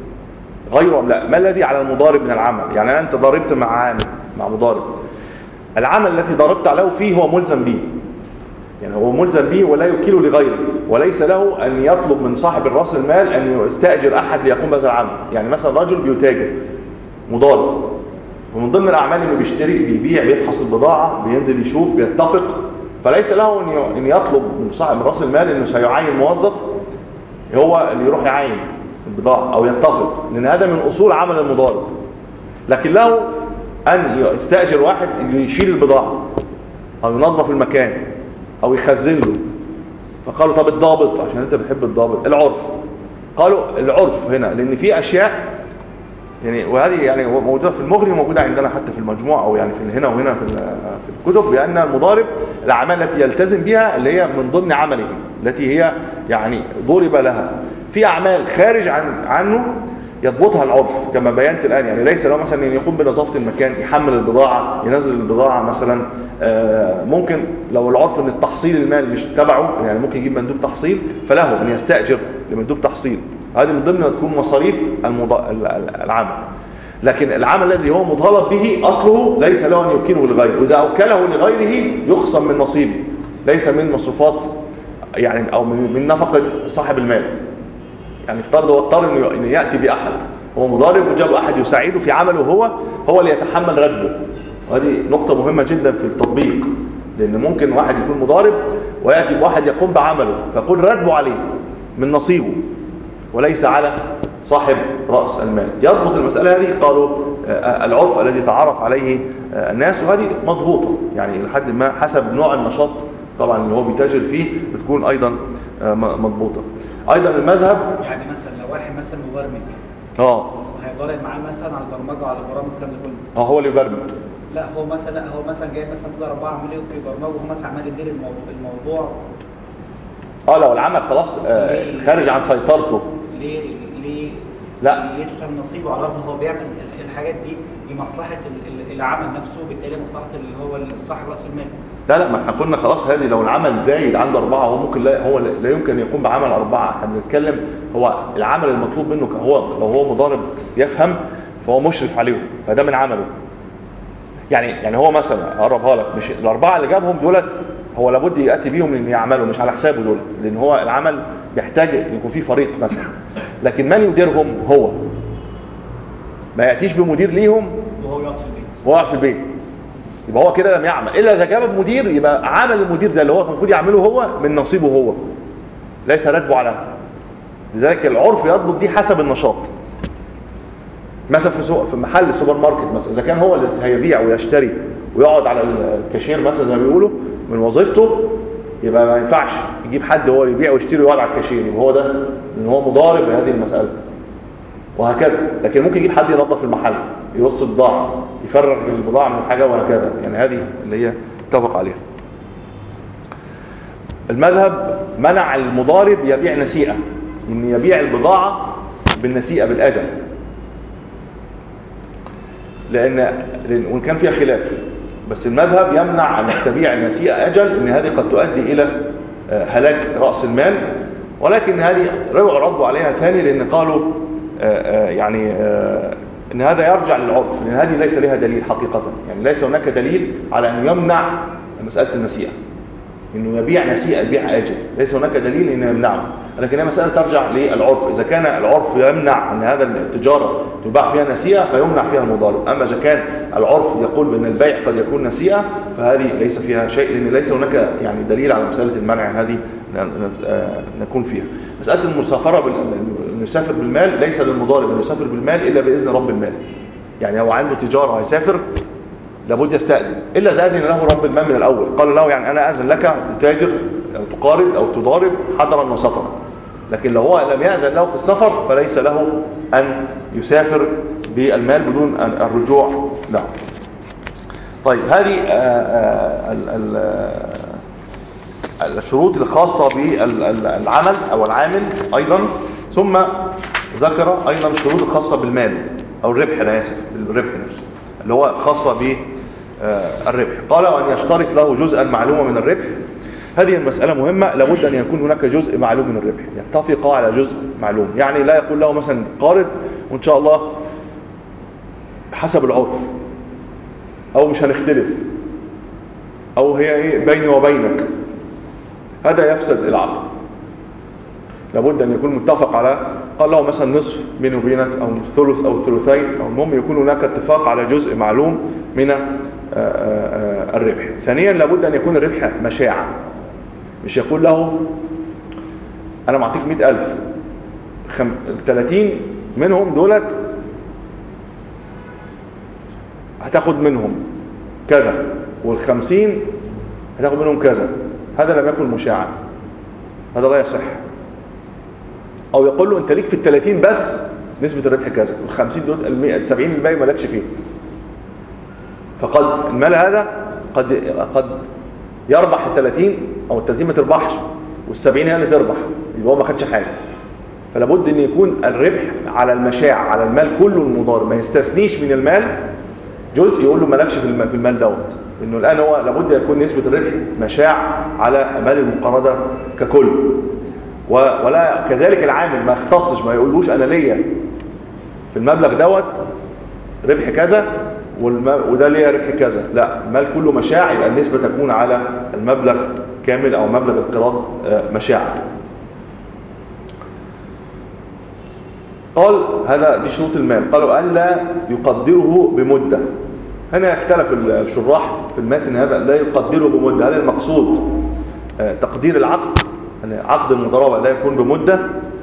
غيره أم لا؟ ما الذي على المضارب من العمل؟ يعني أنت ضاربت مع عامل مع مضارب، العمل الذي ضاربت عليه فيه هو ملزم به، يعني هو ملزم به ولا يوكله لغيره، وليس له أن يطلب من صاحب الرأس المال أن يستأجر أحد ليقوم بهذا العمل. يعني مثلا رجل بيتاجر مضارب، ومن ضمن الأعمال إنه بيشتري بيبيع بيفحص البضاعة بينزل يشوف بيتفق، فليس له أن يطلب من صاحب رأس المال إنه سيعين موظف هو اللي يروح يعين البضاعة أو يتفق، لأن هذا من أصول عمل المضارب. لكن له أن يستأجر واحد اللي يشيل البضاعة أو ينظف المكان أو يخزن له. فقالوا طب الضابط، عشان أنت بتحب الضابط، العرف. قالوا العرف هنا لأن في أشياء يعني، وهذه يعني موجودة في المغني وموجودة عندنا حتى في المجموع أو يعني في هنا وهنا في في الكتب، بأن المضارب الأعمال التي يلتزم بها اللي هي من ضمن عمله التي هي يعني ضرب لها، في أعمال خارج عن عنه يضبطها العرف كما بينت الآن. يعني ليس له مثلا أن يقوم بنظافة المكان، يحمل البضاعة، ينزل البضاعة مثلا، ممكن لو العرف أن التحصيل المال مش تبعه، يعني ممكن يجيب مندوب تحصيل فله أن يستأجر لمندوب تحصيل، هذه من ضمن تكون مصاريف العمل. لكن العمل الذي هو مطالب به أصله ليس له أن يوكله لغيره، وإذا أوكله لغيره يخصم من نصيبه، ليس من مصروفات يعني أو من نفقة صاحب المال. يعني افترض هو اضطر انه ياتي باحد، هو مضارب وجاب احد يساعده في عمله، هو هو اللي يتحمل راتبه. وهذه نقطه مهمه جدا في التطبيق، لان ممكن واحد يكون مضارب وياتي بواحد يقوم بعمله فيقول راتبه عليه من نصيبه وليس على صاحب راس المال. يضبط المساله هذه قالوا العرف الذي تعارف عليه الناس، وهذه مضبوطه يعني لحد ما حسب نوع النشاط طبعا اللي هو بيتاجر فيه بتكون ايضا مضبوطه. ايضا المذهب
يعني مثلا لو واحد مثلا مبرمج
اه
هيضارب معاه مثلا على البرمجه وعلى البرامج الكلام ده كله،
اه هو اللي يبرمج،
لا هو مثلا لا هو مثلا جاي مثلا كده اربعه عمالين يبرمجوا وهو مثلا عمال يدير الموضوع, الموضوع
اه لو العمل خلاص آه خارج عن سيطرته،
ليه ليه
لا
ليه تسمى نصيبه على الرغم ان هو بيعمل الحاجات دي لمصلحه العمل نفسه، وبالتالي مصلحه اللي هو صاحب راس المال.
لا لا ما احنا قلنا خلاص هذه لو العمل زايد عنده أربعة هو ممكن لا هو لا يمكن يقوم بعمل أربعة. احنا بنتكلم هو العمل المطلوب منه هو لو هو مضارب يفهم فهو مشرف عليهم، فده من عمله. يعني يعني هو مثلا اقربها لك، مش الأربعة اللي جابهم دولت هو لابد يأتي بيهم لأن يعملوا مش على حسابه دولت، لأن هو العمل بيحتاج يكون فيه فريق مثلا، لكن من يديرهم هو، ما يأتيش بمدير ليهم
وهو يقعد في البيت
وهو يقعد في البيت، يبقى هو كده لم يعمل الا اذا جاب مدير، يبقى عمل المدير ده اللي هو المفروض يعمله هو من نصيبه هو، ليس راتبه على. لذلك العرف يضبط دي حسب النشاط. مثلا في سوق في محل سوبر ماركت مثلا، اذا كان هو اللي هيبيع ويشتري ويقعد على الكاشير مثلا زي ما بيقولوا من وظيفته، يبقى ما ينفعش يجيب حد هو اللي يبيع ويشتري ويقعد على الكاشير، يبقى هو ده ان هو مضارب بهذه المساله. وهكذا. لكن ممكن يجيب حد ينظف المحل، يرص البضاعه، يفرغ البضاعه من الحاجه، وهكذا. يعني هذه اللي هي اتفق عليها. المذهب منع المضارب يبيع نسيئه، ان يبيع البضاعه بالنسيئه بالاجل، لان لان وان كان فيها خلاف، بس المذهب يمنع انك تبيع النسيئه اجل، ان هذه قد تؤدي الى هلاك راس المال. ولكن هذه رجعوا ردوا عليها ثاني، لان قالوا يعني ان هذا يرجع للعرف، لان هذه ليس لها دليل حقيقه، يعني ليس هناك دليل على ان يمنع مساله النسيئه، انه يبيع نسيئه يبيع اجل، ليس هناك دليل انه يمنعه. لكن هي مساله ترجع للعرف، اذا كان العرف يمنع ان هذا التجاره تباع فيها نسيئه فيمنع فيها المضارب، اما اذا كان العرف يقول بان البيع قد يكون نسيئه فهذه ليس فيها شيء، لان ليس هناك يعني دليل على مساله المنع هذه نكون فيها. مساله المسافره بال... نسافر بالمال، ليس للمضارب ان يسافر بالمال الا باذن رب المال. يعني هو عنده تجاره هيسافر لابد يستأذن، إلا إذا أذن له رب المال من الأول، قالوا له يعني أنا أذن لك تتاجر أو تقارض أو تضارب حضرا وسفرا. لكن لو هو لم يأذن له في السفر فليس له أن يسافر بالمال بدون الرجوع له. طيب هذه الشروط الخاصة بالعمل أو العامل أيضا. ثم ذكر أيضا الشروط الخاصة بالمال أو الربح، أنا آسف بالربح نفسه اللي هو خاصة بالربح. قال وأن يشترط له جزءا معلوما من الربح. هذه المسألة مهمة، لابد أن يكون هناك جزء معلوم من الربح، يتفق على جزء معلوم. يعني لا يقول له مثلا قارض وإن شاء الله حسب العرف، أو مش هنختلف، أو هي إيه بيني وبينك، هذا يفسد العقد. لابد أن يكون متفق على، قال له مثلا نصف بيني وبينك أو ثلث أو ثلثين، أو المهم يكون هناك اتفاق على جزء معلوم من الربح. ثانيا لابد أن يكون الربح مشاع، مش يقول له أنا معطيك مئة ألف، ثلاثين منهم دولت هتاخد منهم كذا، والخمسين هتاخد منهم كذا. هذا لم يكن مشاعا، هذا لا يصح. او يقول له انت ليك في الثلاثين بس نسبة الربح كذا، والخمسين دول المئة السبعين الباقي مالكش فيه. فقد المال هذا قد قد يربح الثلاثين، او الثلاثين ما تربحش والسبعين هي اللي تربح، يبقى هو ما خدش حاجه. فلابد ان يكون الربح على المشاع، على المال كله المضارب، ما يستثنيش من المال جزء يقول له مالكش في المال دوت، انه الان هو لابد يكون نسبة الربح مشاع على مال المقارضه ككل. ولا كذلك العامل ما يختصش، ما يقولوش انا ليا في المبلغ دوت ربح كذا وده ليا ربح كذا، لا، المال كله مشاع، يبقى النسبه تكون على المبلغ كامل او مبلغ القراض مشاع. قال هذا دي شروط المال. قالوا الا يقدره بمده. هنا اختلف الشراح في المتن، هذا لا يقدره بمده، هل المقصود تقدير العقد، أن عقد المضاربة لا يكون بمدة،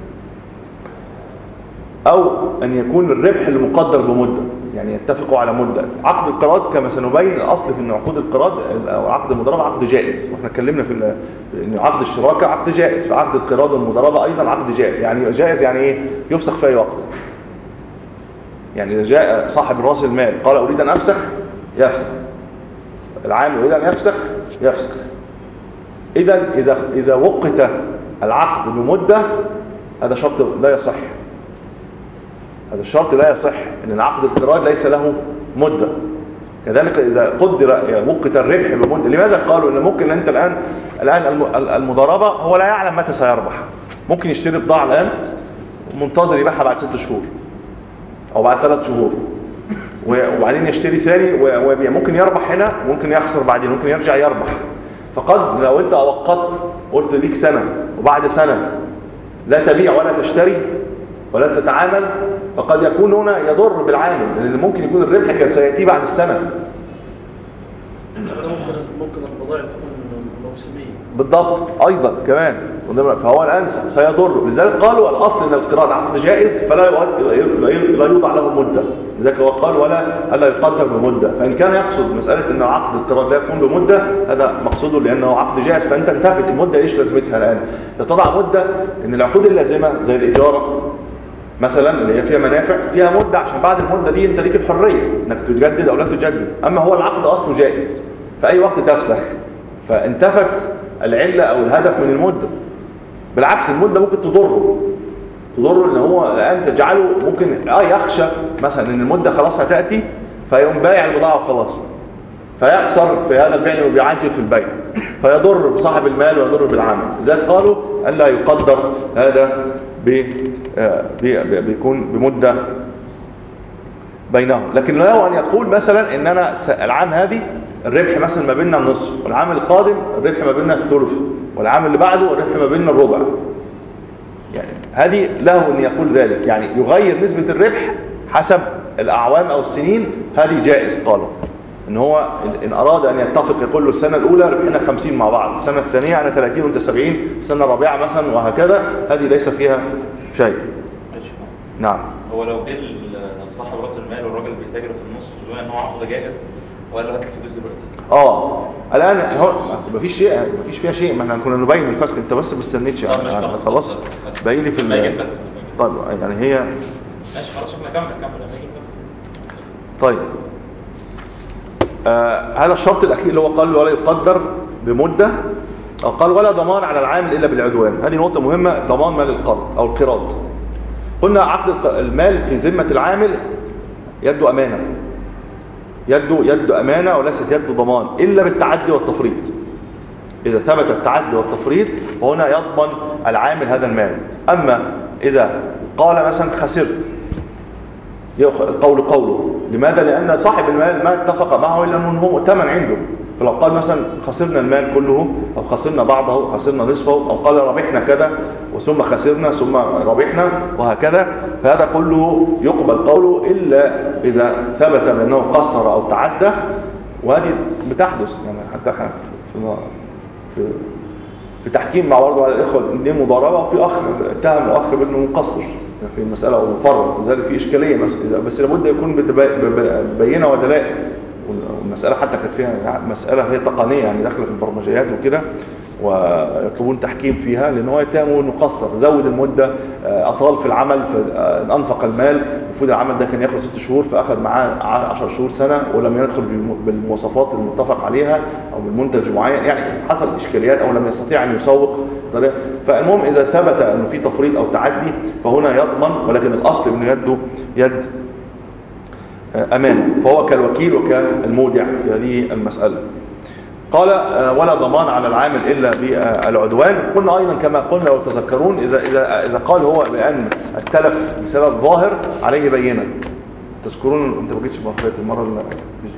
أو أن يكون الربح المقدر بمدة، يعني يتفقوا على مدة. عقد القراض كما سنبين الأصل في أن عقود القراض أو عقد المضاربة عقد جائز، وإحنا اتكلمنا في أن عقد الشراكة عقد جائز، فعقد القراض والمضاربة أيضا عقد جائز. يعني جائز يعني إيه؟ يفسخ في أي وقت. يعني إذا جاء صاحب رأس المال قال أريد أن أفسخ يفسخ، العامل يريد أن يفسخ يفسخ. إذا إذا إذا وقت العقد بمدة هذا شرط لا يصح، هذا الشرط لا يصح، إن العقد القراض ليس له مدة. كذلك إذا قدر وقت الربح بمدة. لماذا قالوا إن ممكن أنت الآن الآن المضاربة هو لا يعلم متى سيربح، ممكن يشتري بضاعة الآن ومنتظر يبيعها بعد ست شهور أو بعد ثلاث شهور، وبعدين يشتري ثاني ويبيع، ممكن يربح هنا ممكن يخسر بعدين، ممكن يرجع يربح. فقد لو انت وقت قلت ليك سنة وبعد سنة لا تبيع ولا تشتري ولا تتعامل، فقد يكون هنا يضر بالعامل، لان ممكن يكون الربح كان سيأتي بعد السنة.
ممكن ممكن البضائع تكون موسمية
بالضبط ايضا كمان، فهو الان سيضر. لذلك قالوا الاصل ان القراض عقد جائز فلا لا يوضع له مده، لذلك هو قال ولا الا يقدر بمده. فان كان يقصد مساله ان عقد القراض لا يكون بمده، هذا مقصوده لانه عقد جائز، فانت انتفت المده، ايش لازمتها الان؟ تضع مده. ان العقود اللازمه زي الاجاره مثلا اللي هي فيها منافع فيها مده، عشان بعد المده دي انت ليك الحريه انك تجدد او لا تجدد. اما هو العقد اصله جائز في اي وقت تفسخ، فانتفت العله او الهدف من المده. بالعكس المده ممكن تضره، تضر ان هو الان تجعله ممكن اه يخشى مثلا ان المده خلاص هتاتي فيقوم بايع البضاعه وخلاص، فيخسر في هذا البيع لانه بيعجل في البيع، فيضر بصاحب المال ويضر بالعامل. لذلك قالوا الا يقدر هذا بيكون بمده بينهم. لكن له ان يقول مثلا ان انا العام هذه الربح مثلا ما بيننا النصف، والعام القادم الربح ما بيننا الثلث، والعام اللي بعده الربح ما بيننا الربع. يعني هذه له ان يقول ذلك، يعني يغير نسبة الربح حسب الاعوام او السنين، هذه جائز. قالوا ان هو ان اراد ان يتفق يقول له السنة الاولى ربحنا خمسين مع بعض، السنة الثانية انا ثلاثين وانت سبعين، السنة الرابعة مثلا وهكذا، هذه ليس فيها شيء. نعم.
هو لو جه صاحب راس المال والراجل بيتاجر في النص ويقول ان هو عقد جائز وقال له هات الفلوس دلوقتي.
اه الان هو مفيش شيء، مفيش فيها شيء، ما احنا كنا نبين الفسخ، انت بس ما استنيتش يعني خلاص باقي لي في ال... طيب يعني هي
ماشي خلاص احنا كمل كمل لما يجي الفسخ.
طيب آه هذا الشرط الاخير اللي هو قال ولا يقدر بمده، او قال ولا ضمان على العامل الا بالعدوان. هذه نقطه مهمه، ضمان مال القرض او القراض. قلنا عقد المال في ذمه العامل يده امانه، يده يد امانه وليست يد ضمان الا بالتعدي والتفريط. اذا ثبت التعدي والتفريط فهنا يضمن العامل هذا المال. اما اذا قال مثلا خسرت، القول قوله. لماذا؟ لان صاحب المال ما اتفق معه الا انه هو ثمن عنده. فلو قال مثلا خسرنا المال كله او خسرنا بعضه او خسرنا نصفه، او قال ربحنا كذا وثم خسرنا ثم ربحنا وهكذا، فهذا كله يقبل قوله الا اذا ثبت بانه قصر او تعدى. وهذه بتحدث يعني حتى احنا في في في تحكيم مع بعض الاخوه دي مضاربه، وفي اخ اتهم اخ بانه مقصر في المساله او مفرط، لذلك في اشكاليه مثلا، بس لابد يكون بينه ودلائل. والمسألة حتى كانت فيها مسألة هي تقنية يعني داخله في البرمجيات وكده، ويطلبون تحكيم فيها، لأن هو يتهموا انه قصر، زود المدة، أطال في العمل، فأنفق المال. المفروض العمل ده كان ياخد ست شهور فأخذ معاه عشر شهور سنة، ولم يخرج بالمواصفات المتفق عليها أو بالمنتج معين، يعني حصل إشكاليات أو لم يستطيع أن يسوق طريقة. فالمهم إذا ثبت أنه في تفريط أو تعدي فهنا يضمن، ولكن الأصل أنه يده يد أمانة، فهو كالوكيل وكالمودع في هذه المسألة. قال ولا ضمان على العامل إلا بالعدوان. قلنا أيضا كما قلنا لو تذكرون، إذا إذا إذا قال هو بأن التلف بسبب ظاهر عليه بينة. تذكرون أنت ما جيتش مرفات المرة اللي في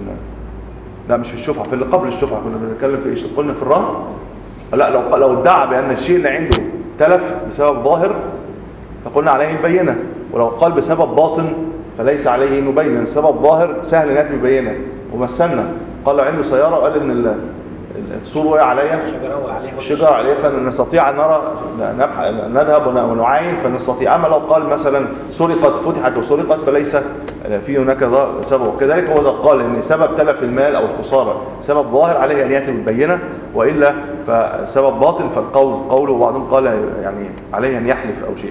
لا مش في الشفعة، في اللي قبل الشفعة كنا بنتكلم في إيش؟ قلنا في الرهن. لا لو لو ادعى بأن الشيء اللي عنده تلف بسبب ظاهر فقلنا عليه البينة، ولو قال بسبب باطن فليس عليه انه يبين. السبب ظاهر سهل ناتي بينه. ومثلنا قال له عنده سياره وقال ان السور وقع عليها، الشجره عليها، فنستطيع ان نرى نذهب ونعاين فنستطيع. اما لو قال مثلا سرقت فتحت وسرقت فليس في هناك سبب. وكذلك هو اذا قال ان سبب تلف المال او الخساره سبب ظاهر عليه ان ياتي بالبينه، والا فسبب باطن فالقول قوله. وبعضهم قال يعني عليه ان يحلف او شيء.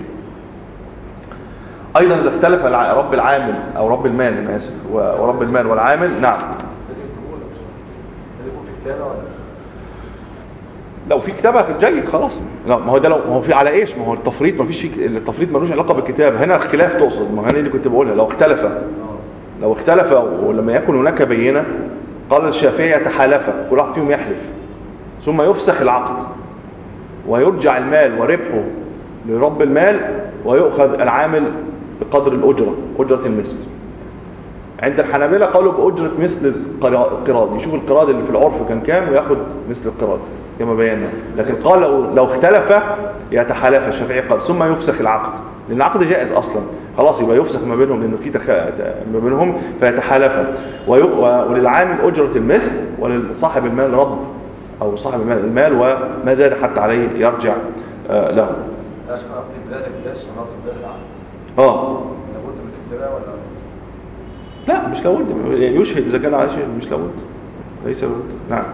أيضا إذا اختلف رب العامل أو رب المال، أنا آسف، ورب المال والعامل. نعم.
لازم تقول لازم يكون في كتابة ولا
لو في كتابة جيد خلاص. لا ما هو ده لو ما هو في على إيش؟ ما هو التفريط ما فيش في التفريط ملوش علاقة بالكتابة. هنا الخلاف تقصد، ما هو هنا اللي كنت بقولها. لو اختلف لو اختلف ولما يكن هناك بينة، قال الشافعي يتحالف، كل واحد فيهم يحلف ثم يفسخ العقد ويرجع المال وربحه لرب المال ويؤخذ العامل بقدر الأجرة، أجرة المثل. عند الحنابلة قالوا بأجرة مثل القراض، يشوف القراض اللي في العرف كان كام ويأخذ مثل القراض كما بينا. لكن قال لو, لو اختلف يتحالف. الشافعي قال ثم يفسخ العقد، لأن العقد جائز أصلا، خلاص يبقى يفسخ ما بينهم لأنه في تخ... ما بينهم فيتحالف. وي... وللعامل أجرة المثل، ولصاحب المال رب أو صاحب المال المال وما زاد حتى عليه يرجع آه له.
لا شكرا في بداية بداية الشناط بداية العقد.
اه
لابد من الكتابة ولا
لا؟ مش لابد، يشهد إذا كان عايش، مش لابد، ليس لابد. نعم.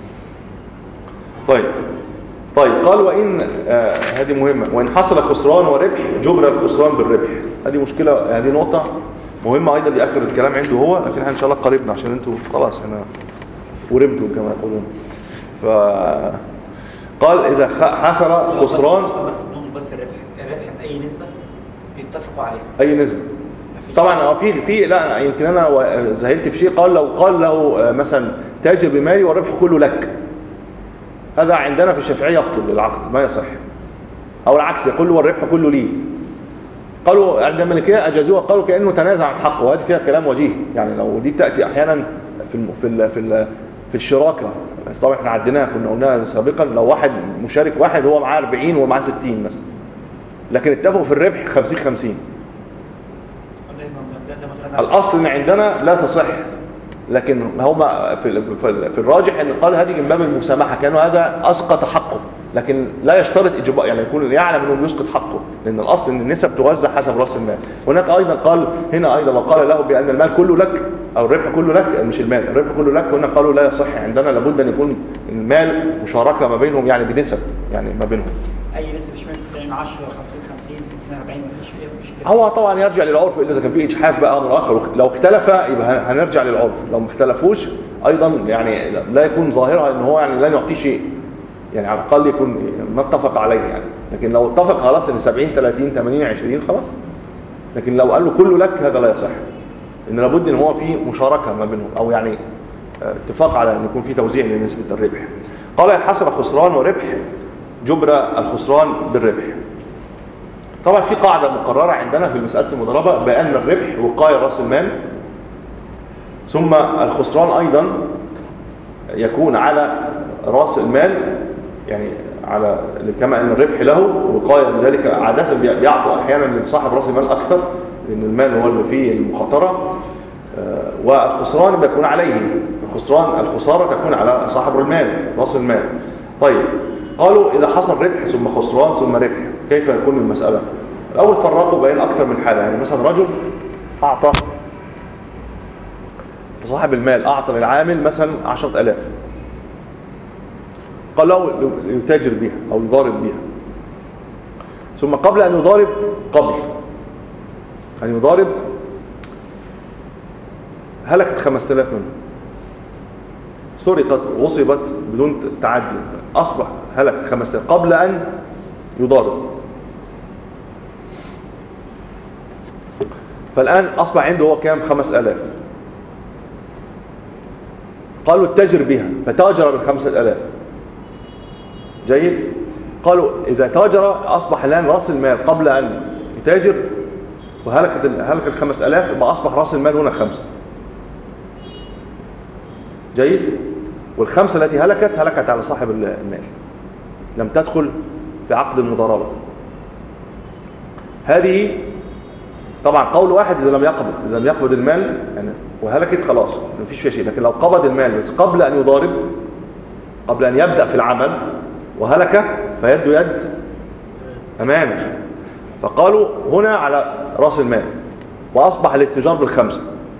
طيب طيب قال وإن آه هذه مهمة، وإن حصل خسران وربح جبر الخسران بالربح. هذه مشكلة، هذه نقطة مهمة أيضا، دي آخر الكلام عنده هو، لكن احنا إن شاء الله قريبنا عشان أنتوا خلاص هنا ورمتوا كما يقولون. ف قال إذا حصل خسران
بس بس الربح الربح بأي نسبة بيتفقوا عليها.
أي نسبة طبعا. اه في في لا يمكن انا زهلت في شيء. قال لو قال له مثلا تاجر بمالي والربح كله لك، هذا عندنا في الشافعيه يبطل العقد ما يصح. او العكس يقول له والربح كله لي. قالوا عند المالكيه اجازوها، قالوا كانه تنازع عن حقه، وهذه فيها كلام وجيه. يعني لو دي بتاتي احيانا في الم... في ال... في ال... في الشراكه، بس طبعا احنا عديناها كنا قلناها سابقا. لو واحد مشارك واحد هو معاه أربعين وهو معاه ستين مثلا، لكن اتفقوا في الربح خمسين خمسين، الاصل ان عندنا لا تصح. لكن هما في في الراجح ان قال هذه من باب المسامحه، كانوا هذا اسقط حقه، لكن لا يشترط اجبار، يعني يكون يعلم انه يسقط حقه، لان الاصل ان النسب توزع حسب راس المال. هناك ايضا قال هنا ايضا وقال له بان المال كله لك او الربح كله لك، مش المال، الربح كله لك. هنا قالوا لا يصح عندنا، لابد ان يكون المال مشاركه ما بينهم، يعني بنسب يعني ما بينهم.
اي نسبه مش من تسعين عشرة خمسين خمسين ستين أربعين مفيش فيها مشكله.
هو طبعا يرجع للعرف، الا اذا كان في اجحاف بقى امر اخر. لو اختلف يبقى هنرجع للعرف، لو ما اختلفوش ايضا يعني لا يكون ظاهرها ان هو يعني لن يعطي شيء، يعني على الاقل يكون ما اتفق عليه يعني. لكن لو اتفق خلاص ان سبعين ثلاثين ثمانين عشرين خلاص. لكن لو قال له كله لك هذا لا يصح، ان لابد ان هو في مشاركه ما بينهم، او يعني اتفاق على ان يكون في توزيع لنسبه الربح. قال ان حصل خسران وربح جبر الخسران بالربح. طبعا في قاعده مقرره عندنا في مساله المضاربه بان الربح وقايه راس المال، ثم الخسران ايضا يكون على راس المال، يعني على كما ان الربح له وقايه، لذلك عاده بيعطوا احيانا لصاحب راس المال اكثر، لان المال هو اللي فيه المخاطره، والخسران بيكون عليه. الخسران الخساره تكون على صاحب المال راس المال. طيب قالوا اذا حصل ربح ثم خسران ثم ربح كيف يكون المساله؟ الاول فرقوا بين اكثر من حاله. يعني مثلا رجل اعطى لصاحب المال، اعطى للعامل مثلا عشرة آلاف، قال له يتاجر بها او يضارب بها، ثم قبل ان يضارب قبل ان يضارب هلكت خمسة آلاف منه، سرقت غصبت بدون تعدي، اصبح هلك خمسة آلاف قبل ان يضارب. فالان اصبح عنده هو كام؟ خمسة آلاف. قالوا التاجر بها، فتاجر بالخمسة آلاف. جيد. قالوا اذا تاجر اصبح الان راس المال قبل ان يتاجر وهلكت هلك الخمس آلاف، يبقى اصبح راس المال هنا خمسه. جيد. والخمسه التي هلكت هلكت على صاحب المال، لم تدخل في عقد المضاربه. هذه طبعا قول واحد اذا لم يقبض، اذا لم يقبض المال يعني وهلكت خلاص ما فيش فيها شيء. لكن لو قبض المال بس قبل ان يضارب، قبل ان يبدا في العمل وهلك، فيده يد امانه. فقالوا هنا على راس المال، واصبح الاتجار بالخمسه.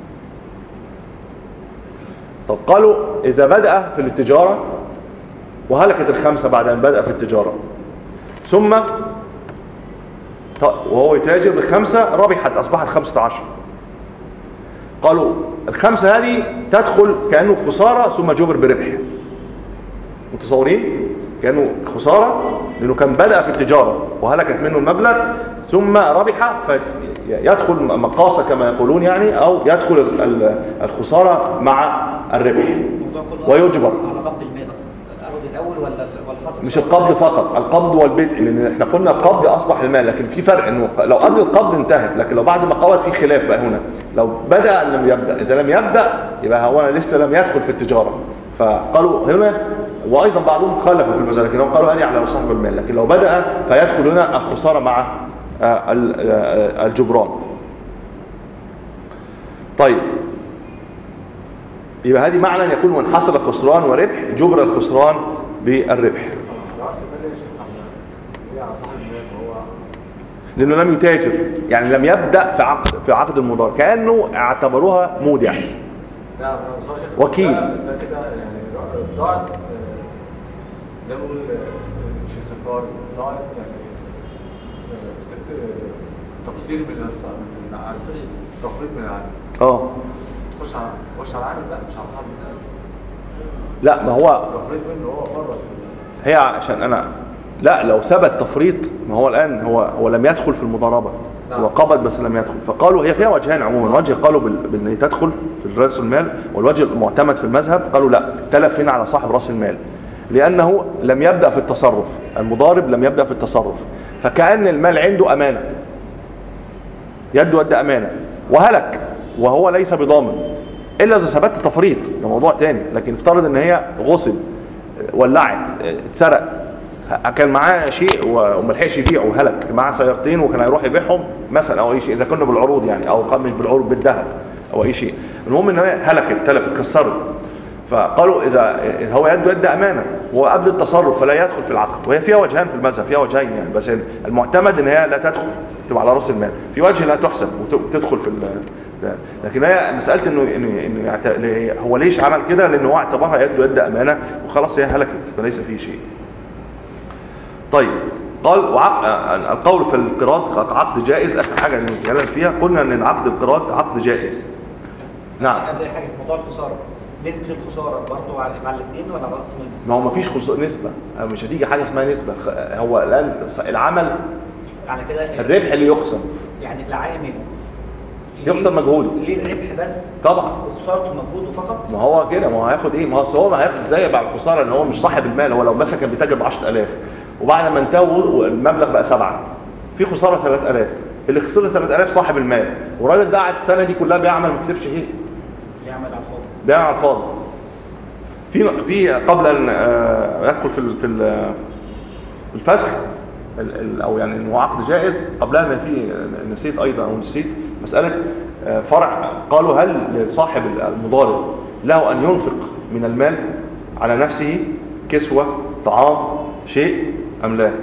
طب قالوا اذا بدا في التجاره وهلكت الخمسه بعد ان بدا في التجاره، ثم وهو يتاجر بالخمسه ربحت اصبحت خمسة عشر، قالوا الخمسه هذه تدخل كانه خساره ثم جبر بربح. متصورين؟ كانه خساره لانه كان بدا في التجاره وهلكت منه المبلغ ثم ربح، فيدخل مقاصه كما يقولون يعني، او يدخل الخساره مع الربح ويجبر
على قبض المال اصلا. القبض الاول ولا والحصل؟
مش القبض فقط، القبض والبدء، لان احنا قلنا القبض اصبح المال، لكن في فرق انه لو قبل القبض انتهت، لكن لو بعد ما قبض في خلاف بقى هنا. لو بدا لم يبدا، اذا لم يبدا يبقى هو لسه لم يدخل في التجاره. فقالوا هنا، وايضا بعضهم خالفوا في المساله، لكن قالوا هذه على صاحب المال، لكن لو بدا فيدخل هنا الخساره مع الجبران. طيب يبقى هذه معنى يكون من حصل خسران وربح جبر الخسران بالربح. لانه لم يتاجر، يعني لم يبدا في عقد في عقد المضاربه، كانه اعتبروها مودع وكيل.
ده كده يعني ضاعت زي ما بقول مش استثمار، ضاعت يعني تقصير من العالم، تفريط من العالم.
اه
تخش على تخش على العالم بقى، مش على صاحب المال.
لا ما هو
تفريط منه، هو فرط.
هي عشان انا لا لو ثبت تفريط، ما هو الآن هو هو لم يدخل في المضاربة،
نعم.
هو قبض بس لم يدخل. فقالوا هي فيها وجهان عموما، وجه قالوا بال- بأن تدخل في رأس المال، والوجه المعتمد في المذهب قالوا لا، التلف هنا على صاحب رأس المال، لأنه لم يبدأ في التصرف، المضارب لم يبدأ في التصرف، فكأن المال عنده أمانة، يده يد أمانة، وهلك وهو ليس بضامن إلا إذا ثبت تفريط، ده موضوع تاني. لكن افترض إن هي غصب، ولعت، اتسرق، كان معاه شيء وملحقش يبيعه وهلك، معاه سيارتين وكان هيروح يبيعهم مثلا او اي شيء، اذا كنا بالعروض يعني، او مش بالعروض، بالذهب او اي شيء، المهم ان هي هلكت، تلفت، اتكسرت. فقالوا اذا هو يده يد امانه وقبل التصرف فلا يدخل في العقد. وهي فيها وجهان في المذهب، فيها وجهين يعني، بس المعتمد ان هي لا تدخل، تبقى على راس المال. في وجه لا تحسب وتدخل في ال... لكن هي مساله انه انه انه يعت... هو ليش عمل كده؟ لانه هو اعتبرها يده يد امانه وخلاص هي هلكت، فليس فيه شيء. طيب، قال وعق... القول في القراض عقد جائز. اخر حاجه نتكلم فيها، قلنا ان عقد القراض عقد جائز. نعم.
قبل اي حاجه موضوع الخساره، نسبه الخساره برضه على مع الاثنين ولا راس المال بس؟
ما هو ما فيش خسارة نسبه، مش هتيجي حاجه اسمها نسبه. هو الان العمل
على كده
الربح اللي يقسم،
يعني العامل
يقسم مجهوده.
ليه الربح بس
طبعا،
وخسارته مجهوده فقط؟
ما هو كده، ما هو هياخد ايه؟ ما هو هو ما هياخد زي بعد الخساره، ان هو مش صاحب المال. هو لو مثلا كان بيتاجر ب عشرة آلاف وبعد ما انتهوا المبلغ بقى سبعة، في خساره ثلاثة آلاف، اللي خسر ثلاثة آلاف صاحب المال، والراجل ده قعد السنه دي كلها بيعمل ما كسبش شيء،
يعمل على الفاضي،
بيعمل على الفاضي. في في قبل ان ندخل في ال- في ال- الفسخ ال- ال- او يعني انه عقد جائز، قبلها ان في نسيت ايضا او نسيت مساله فرع. قالوا هل لصاحب المضارب له ان ينفق من المال على نفسه كسوه، طعام، شيء ام لا؟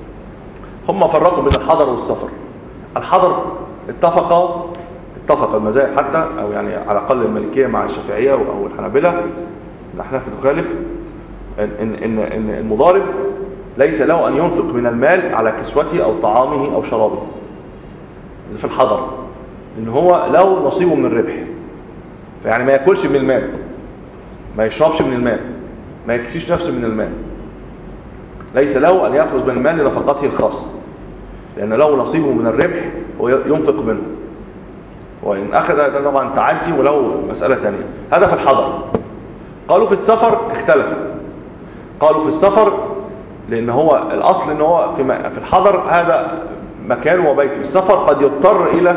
هم فرقوا بين الحضر والسفر. الحضر اتفق اتفق المذاهب حتى، او يعني على الاقل المالكيه مع الشافعيه او الحنابلة، الاحناف بتخالف، ان ان ان ان المضارب ليس له ان ينفق من المال على كسوته او طعامه او شرابه في الحضر، لان هو له نصيبه من الربح. فيعني ما ياكلش من المال، ما يشربش من المال، ما يكسيش نفسه من المال، ليس له ان ياخذ من المال لنفقته الخاصه، لان له نصيبه من الربح وينفق منه. وان اخذ هذا طبعا تعدي وله مساله ثانيه. هذا في الحضر. قالوا في السفر اختلف. قالوا في السفر لان هو الاصل ان هو في في الحضر هذا مكانه وبيته، السفر قد يضطر الى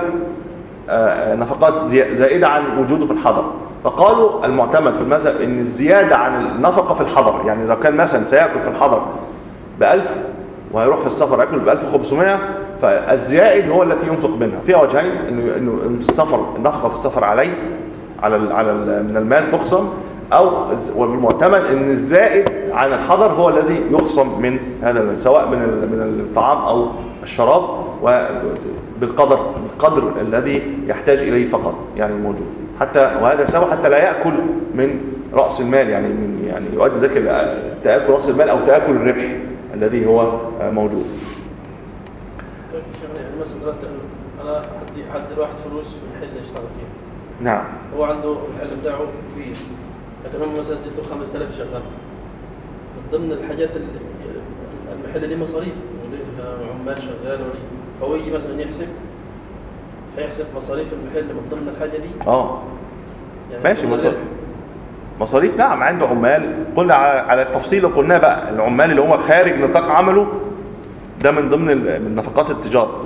نفقات زائده عن وجوده في الحضر. فقالوا المعتمد في المذهب ان الزياده عن النفقه في الحضر، يعني اذا كان مثلا سياكل في الحضر بألف وهيروح في السفر ياكل بألف وخمسمائة، فالزائد هو التي ينفق منها. فيها وجهين، انه انه في السفر النفقه في السفر عليه على ال على ال من المال تخصم، او والمعتمد ان الزائد عن الحضر هو الذي يخصم من هذا، سواء من من الطعام او الشراب، وبالقدر بالقدر الذي يحتاج اليه فقط، يعني موجود حتى، وهذا سواء حتى لا ياكل من راس المال، يعني من يعني يؤدي ذلك تاكل راس المال او تاكل الربح الذي هو موجود.
طيب شغله، يعني مثلا دلوقتي انا حدي حد واحد فلوس في المحل يشتغل فيه.
نعم.
هو عنده المحل بتاعه كبير، لكن هم مثلا اديته خمسة آلاف شغال. من ضمن الحاجات اللي المحل ليه مصاريف وليه عمال شغال وليه، فهو يجي مثلا يحسب هيحسب مصاريف المحل من ضمن الحاجه دي.
اه
يعني
ماشي، مصاريف مصاريف نعم، عنده عمال. قلنا على التفصيل اللي قلناه بقى، العمال اللي هو خارج نطاق عمله ده من ضمن من نفقات التجاره.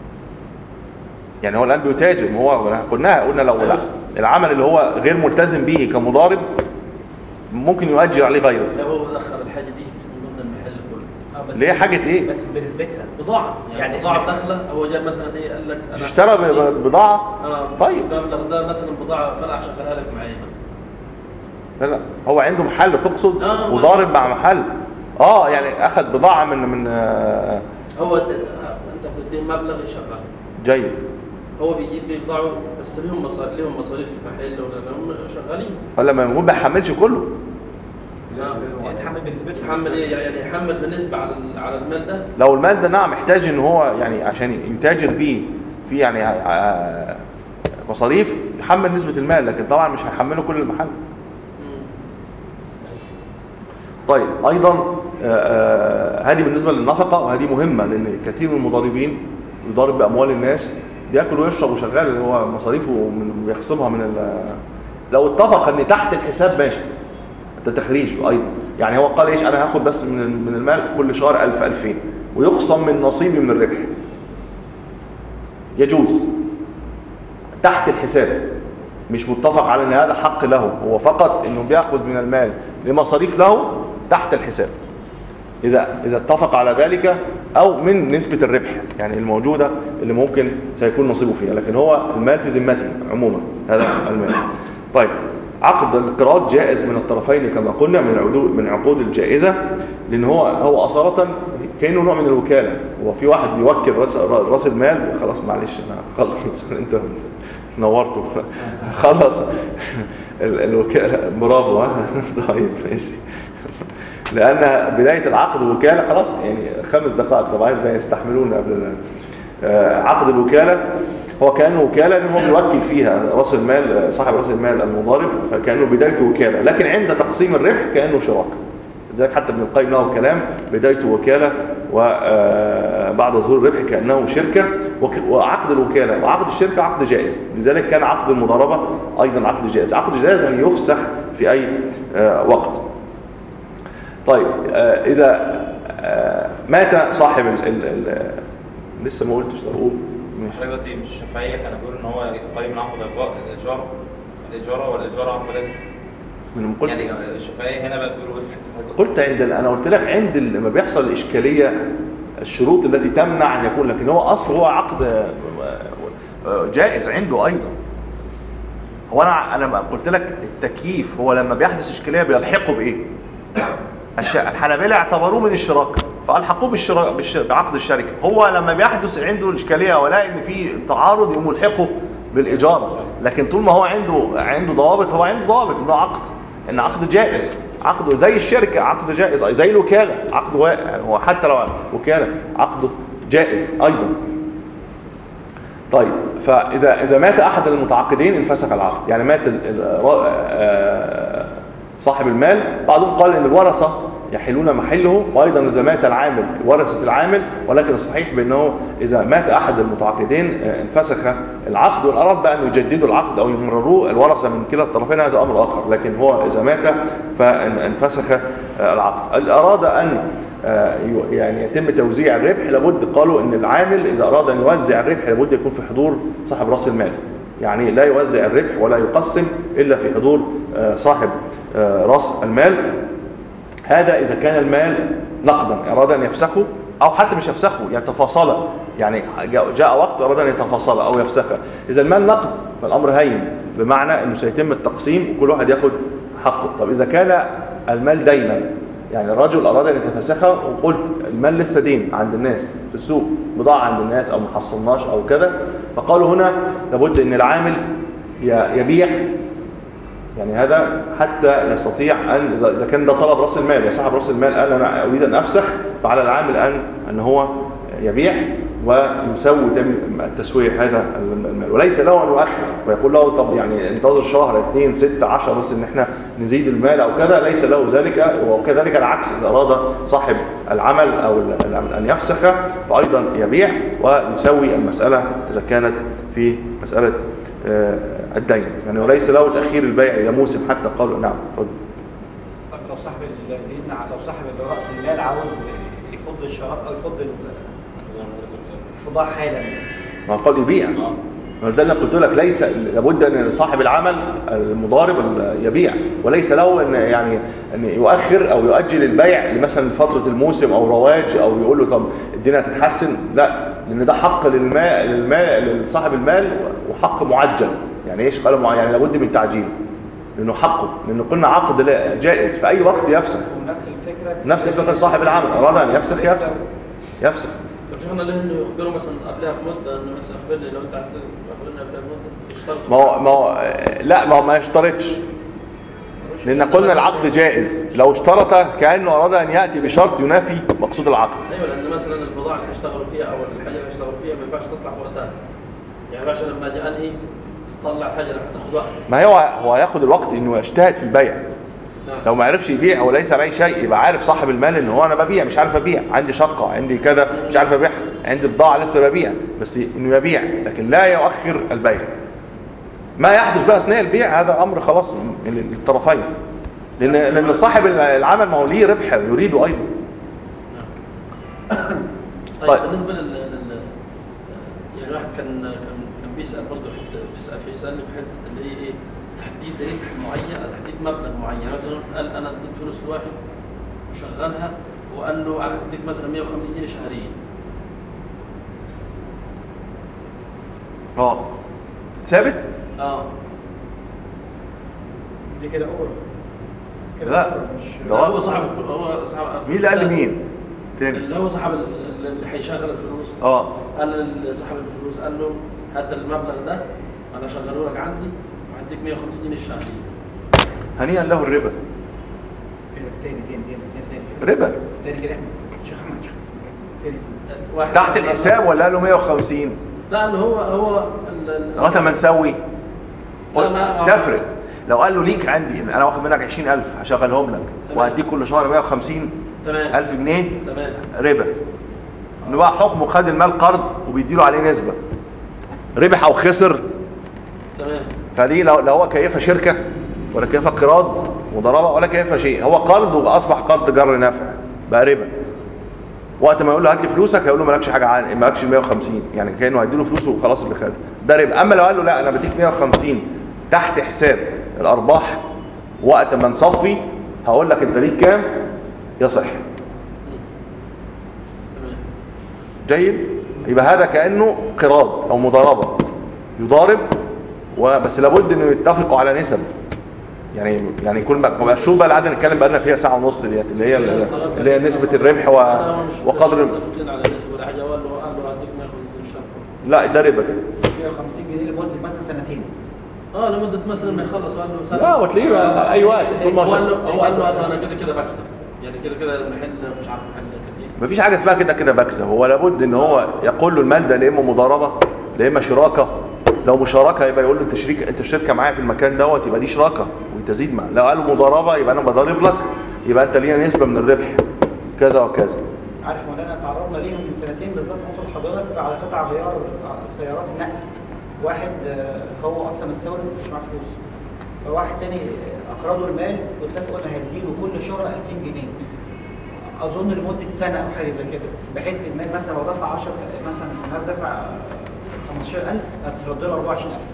يعني هو الان بيتاجر، ما هو قلناها، قلنا لو لا العمل اللي هو غير ملتزم به كمضارب ممكن يؤجر عليه غيره.
لا هو دخل الحاجه دي من ضمن المحل كله.
ليه حاجه ايه؟
بس بنسبتها
بضاعه، يعني,
يعني
بضاعه داخله. هو جاب مثلا ايه، قال لك انا
اشترى بضاعه.
آه
طيب
المبلغ ده مثلا بضاعه فانا اشغلها لك معايا مثلا.
لا لا، هو عنده محل تقصد،
آه
وضارب مع محل. اه يعني اخذ بضاعه من من آه
هو انت بتديه مبلغ يشغل.
جيد.
هو بيجيب بضاعه بس لهم مصاريف، لهم مصاريف محل ولا هم شغالين،
ولا ما هو بيحملش كله.
يعني يتحمل بنسبته.
يحمل ايه يعني؟ يحمل بالنسبه على على المال ده.
لو المال ده نعم محتاج ان هو يعني عشان يتاجر فيه في يعني مصاريف، يحمل نسبه المال، لكن طبعا مش هيحمله كل المحل. طيب ايضا هذه بالنسبه للنفقه، وهذه مهمه لان كثير من المضاربين يضارب باموال الناس، بياكل ويشرب وشغال اللي هو مصاريفه بيخصمها من ال... لو اتفق ان تحت الحساب ماشي، ده تخريج ايضا. يعني هو قال ايش، انا هاخد بس من من المال كل شهر ألف ألفين ويخصم من نصيبي من الربح، يجوز تحت الحساب، مش متفق على ان هذا حق له، هو فقط انه بياخد من المال لمصاريف له تحت الحساب، اذا اذا اتفق على ذلك، او من نسبه الربح يعني الموجوده اللي ممكن سيكون نصيبه فيها، لكن هو المال في ذمته عموما هذا المال. طيب عقد القراض جائز من الطرفين كما قلنا، من العقود من عقود الجائزه، لان هو هو اصاله كانه نوع من الوكاله. هو في واحد بيوكل راس راس المال، خلاص معلش انا خلص انت نورته خلص الوكاله، برافو. طيب ماشي، لان بدايه العقد وكاله خلاص، يعني خمس دقائق طبعا يستحملون قبل عقد الوكاله. هو كانه وكاله ان هو بيوكل فيها راس المال، صاحب راس المال المضارب، فكانه بدايته وكاله، لكن عند تقسيم الربح كانه شراكه. لذلك حتى ابن القيم له كلام بدايته وكاله، وبعد ظهور الربح كانه شركه. وعقد الوكاله وعقد الشركه عقد جائز، لذلك كان عقد المضاربه ايضا عقد جائز. عقد جائز يعني يفسخ في اي وقت. طيب اذا مات صاحب ال ال ال لسه ما قلتش تقول
مش دلوقتي مش الشافعيه كان بيقول ان هو يقيم عقد الايجار الايجاره والايجار عقد لازم.
من قلت
يعني الشافعيه هنا بقى بيقولوا ايه في حته
قلت عند انا قلت لك عند لما بيحصل الاشكاليه الشروط التي تمنع ان يكون، لكن هو اصله هو عقد جائز عنده ايضا. هو انا انا قلت لك التكييف هو لما بيحدث اشكاليه بيلحقه بايه؟ الحنابلة اعتبروه من الشراكه فالحقوه بالشراكه بعقد الشركه. هو لما بيحدث عنده الاشكاليه ولا ان في تعارض يقوم ملحقه بالاجاره، لكن طول ما هو عنده عنده ضوابط، هو عنده ضوابط انه عقد، ان عقد جائز، عقده زي الشركه عقد جائز، زي الوكاله عقد هو حتى لو وكاله عقده جائز ايضا. طيب فاذا اذا مات احد المتعاقدين انفسخ العقد، يعني مات صاحب المال، بعضهم قال ان الورثه يحلون محله، وايضا اذا مات العامل ورثه العامل، ولكن الصحيح بانه اذا مات احد المتعاقدين انفسخ العقد، والاراد بقى ان يجددوا العقد او يمرروه الورثه من كلا الطرفين هذا امر اخر، لكن هو اذا مات فانفسخ العقد. اراد ان يعني يتم توزيع الربح، لابد قالوا ان العامل اذا اراد ان يوزع الربح لابد يكون في حضور صاحب راس المال، يعني لا يوزع الربح ولا يقسم الا في حضور صاحب راس المال. هذا إذا كان المال نقدا أراد أن يفسخه، أو حتى مش يفسخه يتفاصله، يعني جاء وقت أراد أن يتفاصله أو يفسخه. إذا المال نقد فالأمر هين، بمعنى أنه سيتم التقسيم وكل واحد يأخذ حقه. طب إذا كان المال دينا، يعني الرجل أراد أن يتفسخه وقلت المال لسه دين عند الناس في السوق، بضاعة عند الناس أو محصلناش أو كذا، فقالوا هنا لابد أن العامل يبيع، يعني هذا حتى يستطيع أن إذا كان ده طلب رأس المال، يا صاحب رأس المال قال أنا أريد أن أفسخ، فعلى العامل أن أن هو يبيع ويسوي التسوية هذا المال، وليس له أن يؤخر ويقول له طب يعني انتظر شهر اثنين ستة عشر بس إن إحنا نزيد المال أو كذا، ليس له ذلك. وكذلك العكس، إذا أراد صاحب العمل أو أن يفسخ فأيضا يبيع ويسوي المسألة إذا كانت في مسألة الدين، يعني وليس له تأخير البيع إلى موسم حتى قالوا نعم.
طب لو صاحب الدين لو صاحب رأس المال عاوز يفض الشراكة أو يفض الفضاء حالا،
ما قال يبيع، ده اللي قلت لك، ليس لابد ان صاحب العمل المضارب يبيع، وليس له ان يعني ان يؤخر او يؤجل البيع لمثلا فتره الموسم او رواج، او يقول له طب الدنيا هتتحسن، لا، لان ده حق للمال للمال لصاحب المال وحق معجل. يعني ايش قال معجل؟ يعني لابد من تعجيله لانه حقه، لانه قلنا عقد جائز في اي وقت يفسخ.
نفس الفكره
نفس الفكره صاحب العمل اراد ان يفسخ يفسخ يفسخ
طب شيخنا ليه انه يخبروا مثلا قبلها بمده، انه مثلا اخبرني لو انت عايز تخبرني قبلها بمده، يشترطوا؟
ما هو ما هو لا ما هو ما يشترطش، لان قلنا العقد جائز. لو اشترط كانه اراد ان ياتي بشرط ينافي مقصود العقد.
ايوه، لان مثلا البضاعه اللي هيشتغلوا فيها او الحاجه اللي هيشتغلوا فيها ما ينفعش تطلع فوق وقتها، يعني ما ينفعش لما اجي انهي تطلع حاجه اللي هتاخد وقت.
ما هو هو هياخد الوقت انه يجتهد في البيع، لو ما عرفش يبيع وليس عليه شيء يبقى عارف صاحب المال ان هو انا ببيع مش عارف ابيع، عندي شقه عندي كذا مش عارف ابيعها، عندي بضاعه لسه ببيع، بس انه يبيع لكن لا يؤخر البيع. ما يحدث بقى اثناء البيع هذا امر خلاص من الطرفين، لان لان صاحب العمل ما هو ليه ربح يريده ايضا.
طيب, طيب بالنسبه لل يعني الواحد كان كان كان بيسال برضه في يسالني في حته اللي هي ايه تحديد ربح معين، تحديد مبلغ معين. يعني مثلا قال انا اديت فلوس لواحد وشغلها وقال له انا هديك مثلا مية وخمسين جنيه شهريا.
اه ثابت؟
اه
دي كده اول
لا
ده هو صاحب هو صاحب
مين اللي قال لي مين؟ تاني
اللي هو صاحب اللي هيشغل الفلوس.
اه
قال لصاحب الفلوس قال له هات المبلغ ده انا اشغله لك عندي وهديك مية وخمسين جنيه الشهريه.
هنيئا له الربا.
تاني تاني تاني
ربا
تاني كده شيخ احمد
تاني تحت الحساب ولا قال له مية وخمسين؟
لا اللي هو هو
لغايه ما نسوي
لا
تفرق. لو قال له ليك عندي انا واخد منك عشرين ألف هشغلهم لك وهديك كل شهر مية وخمسين ألف جنيه
تمام
ربا. انه بقى حكمه خد المال قرض وبيديله عليه نسبه ربح او خسر
تمام.
فدي لو لو هو كيفه شركه ولا كيفه قراض مضاربه ولا كيفه شيء، هو قرض واصبح قرض جر نفع بقى ربا. وقت ما يقول له هات لي فلوسك هيقول له مالكش حاجه عن مالكش مية وخمسين، يعني كانه هيديله فلوسه وخلاص اللي خده ده ربا. اما لو قال له لا انا بديك مية وخمسين تحت حساب الارباح وقت ما نصفي هقول لك انت ليك كام يصح. جيد. يبقى هذا كانه قراض او مضاربه يضارب وبس لابد انه يتفقوا على نسب. يعني يعني كل ما شوف بقى العاده نتكلم بقى لنا فيها ساعه ونص ديت اللي هي اللي هي نسبه الربح و... وقدر
متفقين على نسب ولا حاجه. قال له قال له هديك مية وخمسين جنيه في الشهر.
لا ده ربا كده
مية وخمسين جنيه لمده مثلا سنتين.
اه لمده مثلا ما يخلص قال له سنه.
لا وتلاقيه اي وقت طول ما
هو قال له هو قال له انا كده كده بكسب، يعني كده كده المحل مش عارف المحل كان ايه.
مفيش حاجه اسمها كده كده بكسب. هو لابد ان هو يقول له المال ده لا اما مضاربه لا اما شراكه. لو مشاركه يبقى يقول له انت شريك انت شركه معايا في المكان دوت يبقى دي شراكه وتزيد معاه. لو قال له مضاربه يبقى انا بضارب لك يبقى انت لينا نسبه من الربح كذا وكذا.
عارف مولانا تعرضنا ليهم من سنتين بالظبط ممكن حضرتك على قطع غيار سيارات النقل. واحد هو اصلا متسول مش معاه فلوس، فواحد تاني اقرضوا المال واتفقوا ان هيديله كل شهر ألفين جنيه اظن لمده سنه او حاجه زي كده، بحيث المال مثلا لو دفع عشرة مثلا النهارده دفع خمستاشر ألف هترد له أربعة وعشرين ألف.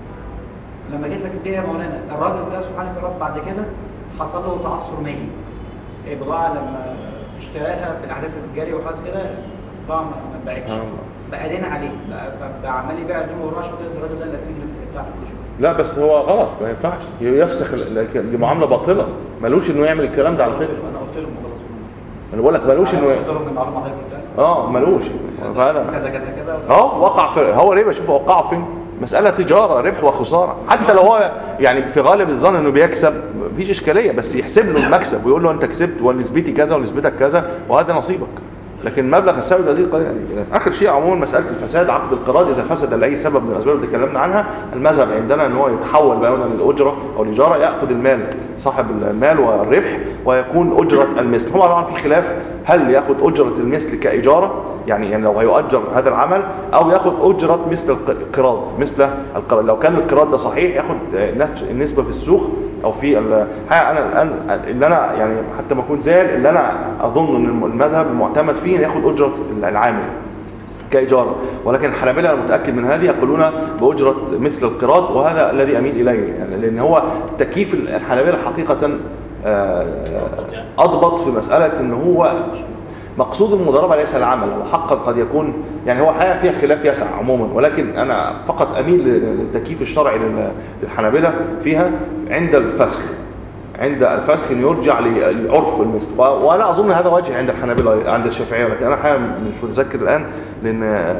لما جيت لك البيع يا مولانا الراجل ده سبحانه وتعالى بعد كده حصل له تعثر مالي. البضاعه لما اشتراها بالاحداث التجاريه وحاجه كده البضاعه ما اتباعتش بقى لنا عليه بقى عمال يبيع الدنيا وراه عشان الراجل ده اللي بتاع كل شهر.
لا بس هو غلط ما ينفعش يفسخ دي معامله باطله ملوش انه يعمل الكلام ده على فكره.
انا قلت لهم خلاص
انا بقول لك ملوش انه
قلت لهم المعلومه حضرتك قلتها
اه ملوش هذا
كذا كذا كذا
اه وقع في هو ربا. شوف وقعه فين. مساله تجاره ربح وخساره. حتى لو هو يعني في غالب الظن انه بيكسب مفيش اشكاليه بس يحسب له المكسب ويقول له انت كسبت ونسبتي كذا ونسبتك كذا وهذا نصيبك. لكن مبلغ السبب هذه القضيه يعني اخر شيء عموما مساله الفساد عقد القراض اذا فسد لاي سبب من الاسباب اللي تكلمنا عنها المذهب عندنا ان هو يتحول بقى للاجره او الاجاره ياخذ المال صاحب المال والربح ويكون اجره المثل. هو طبعا في خلاف هل ياخذ اجره المثل كاجاره يعني يعني لو هيؤجر هذا العمل او ياخذ اجره مثل القراض مثل القراض. لو كان القراض ده صحيح ياخذ نفس النسبه في السوق او في الحقيقه انا الان اللي انا يعني حتى ما اكون زال اللي انا اظن ان المذهب المعتمد فيه ياخذ اجره العامل كاجاره. ولكن الحنابلة انا متاكد من هذه يقولون باجره مثل القراض وهذا الذي اميل اليه يعني لان هو تكييف الحنابلة حقيقه اضبط في مساله ان هو مقصود المضاربه ليس العمل. هو حقا قد يكون يعني هو حقيقه فيها خلاف يسع عموما ولكن انا فقط اميل للتكييف الشرعي للحنابلة فيها عند الفسخ. عند الفسخ يرجع لعرف المثل وانا اظن هذا وجه عند الحنابلة عند الشافعيه ولكن انا حقيقه مش متذكر الان لان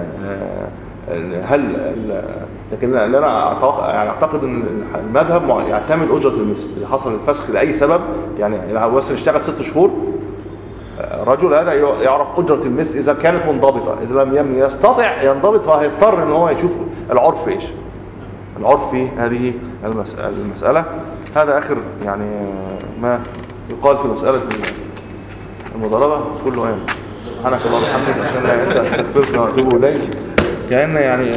هل لكن انا اتوقع يعني اعتقد ان المذهب يعتمد اجره المثل اذا حصل الفسخ لاي سبب يعني لو مثلا اشتغل ست شهور رجل هذا يعرف أجرة المثل إذا كانت منضبطة. إذا لم يستطع ينضبط فهيضطر إن هو يشوف العرف إيش. العرف في هذه المسألة, المسألة. هذا آخر يعني ما يقال في مسألة المضاربة. كله آمن. سبحانك اللهم وبحمدك أشهد أن لا إله إلا أنت أستغفرك وأتوب إليك. كأن يعني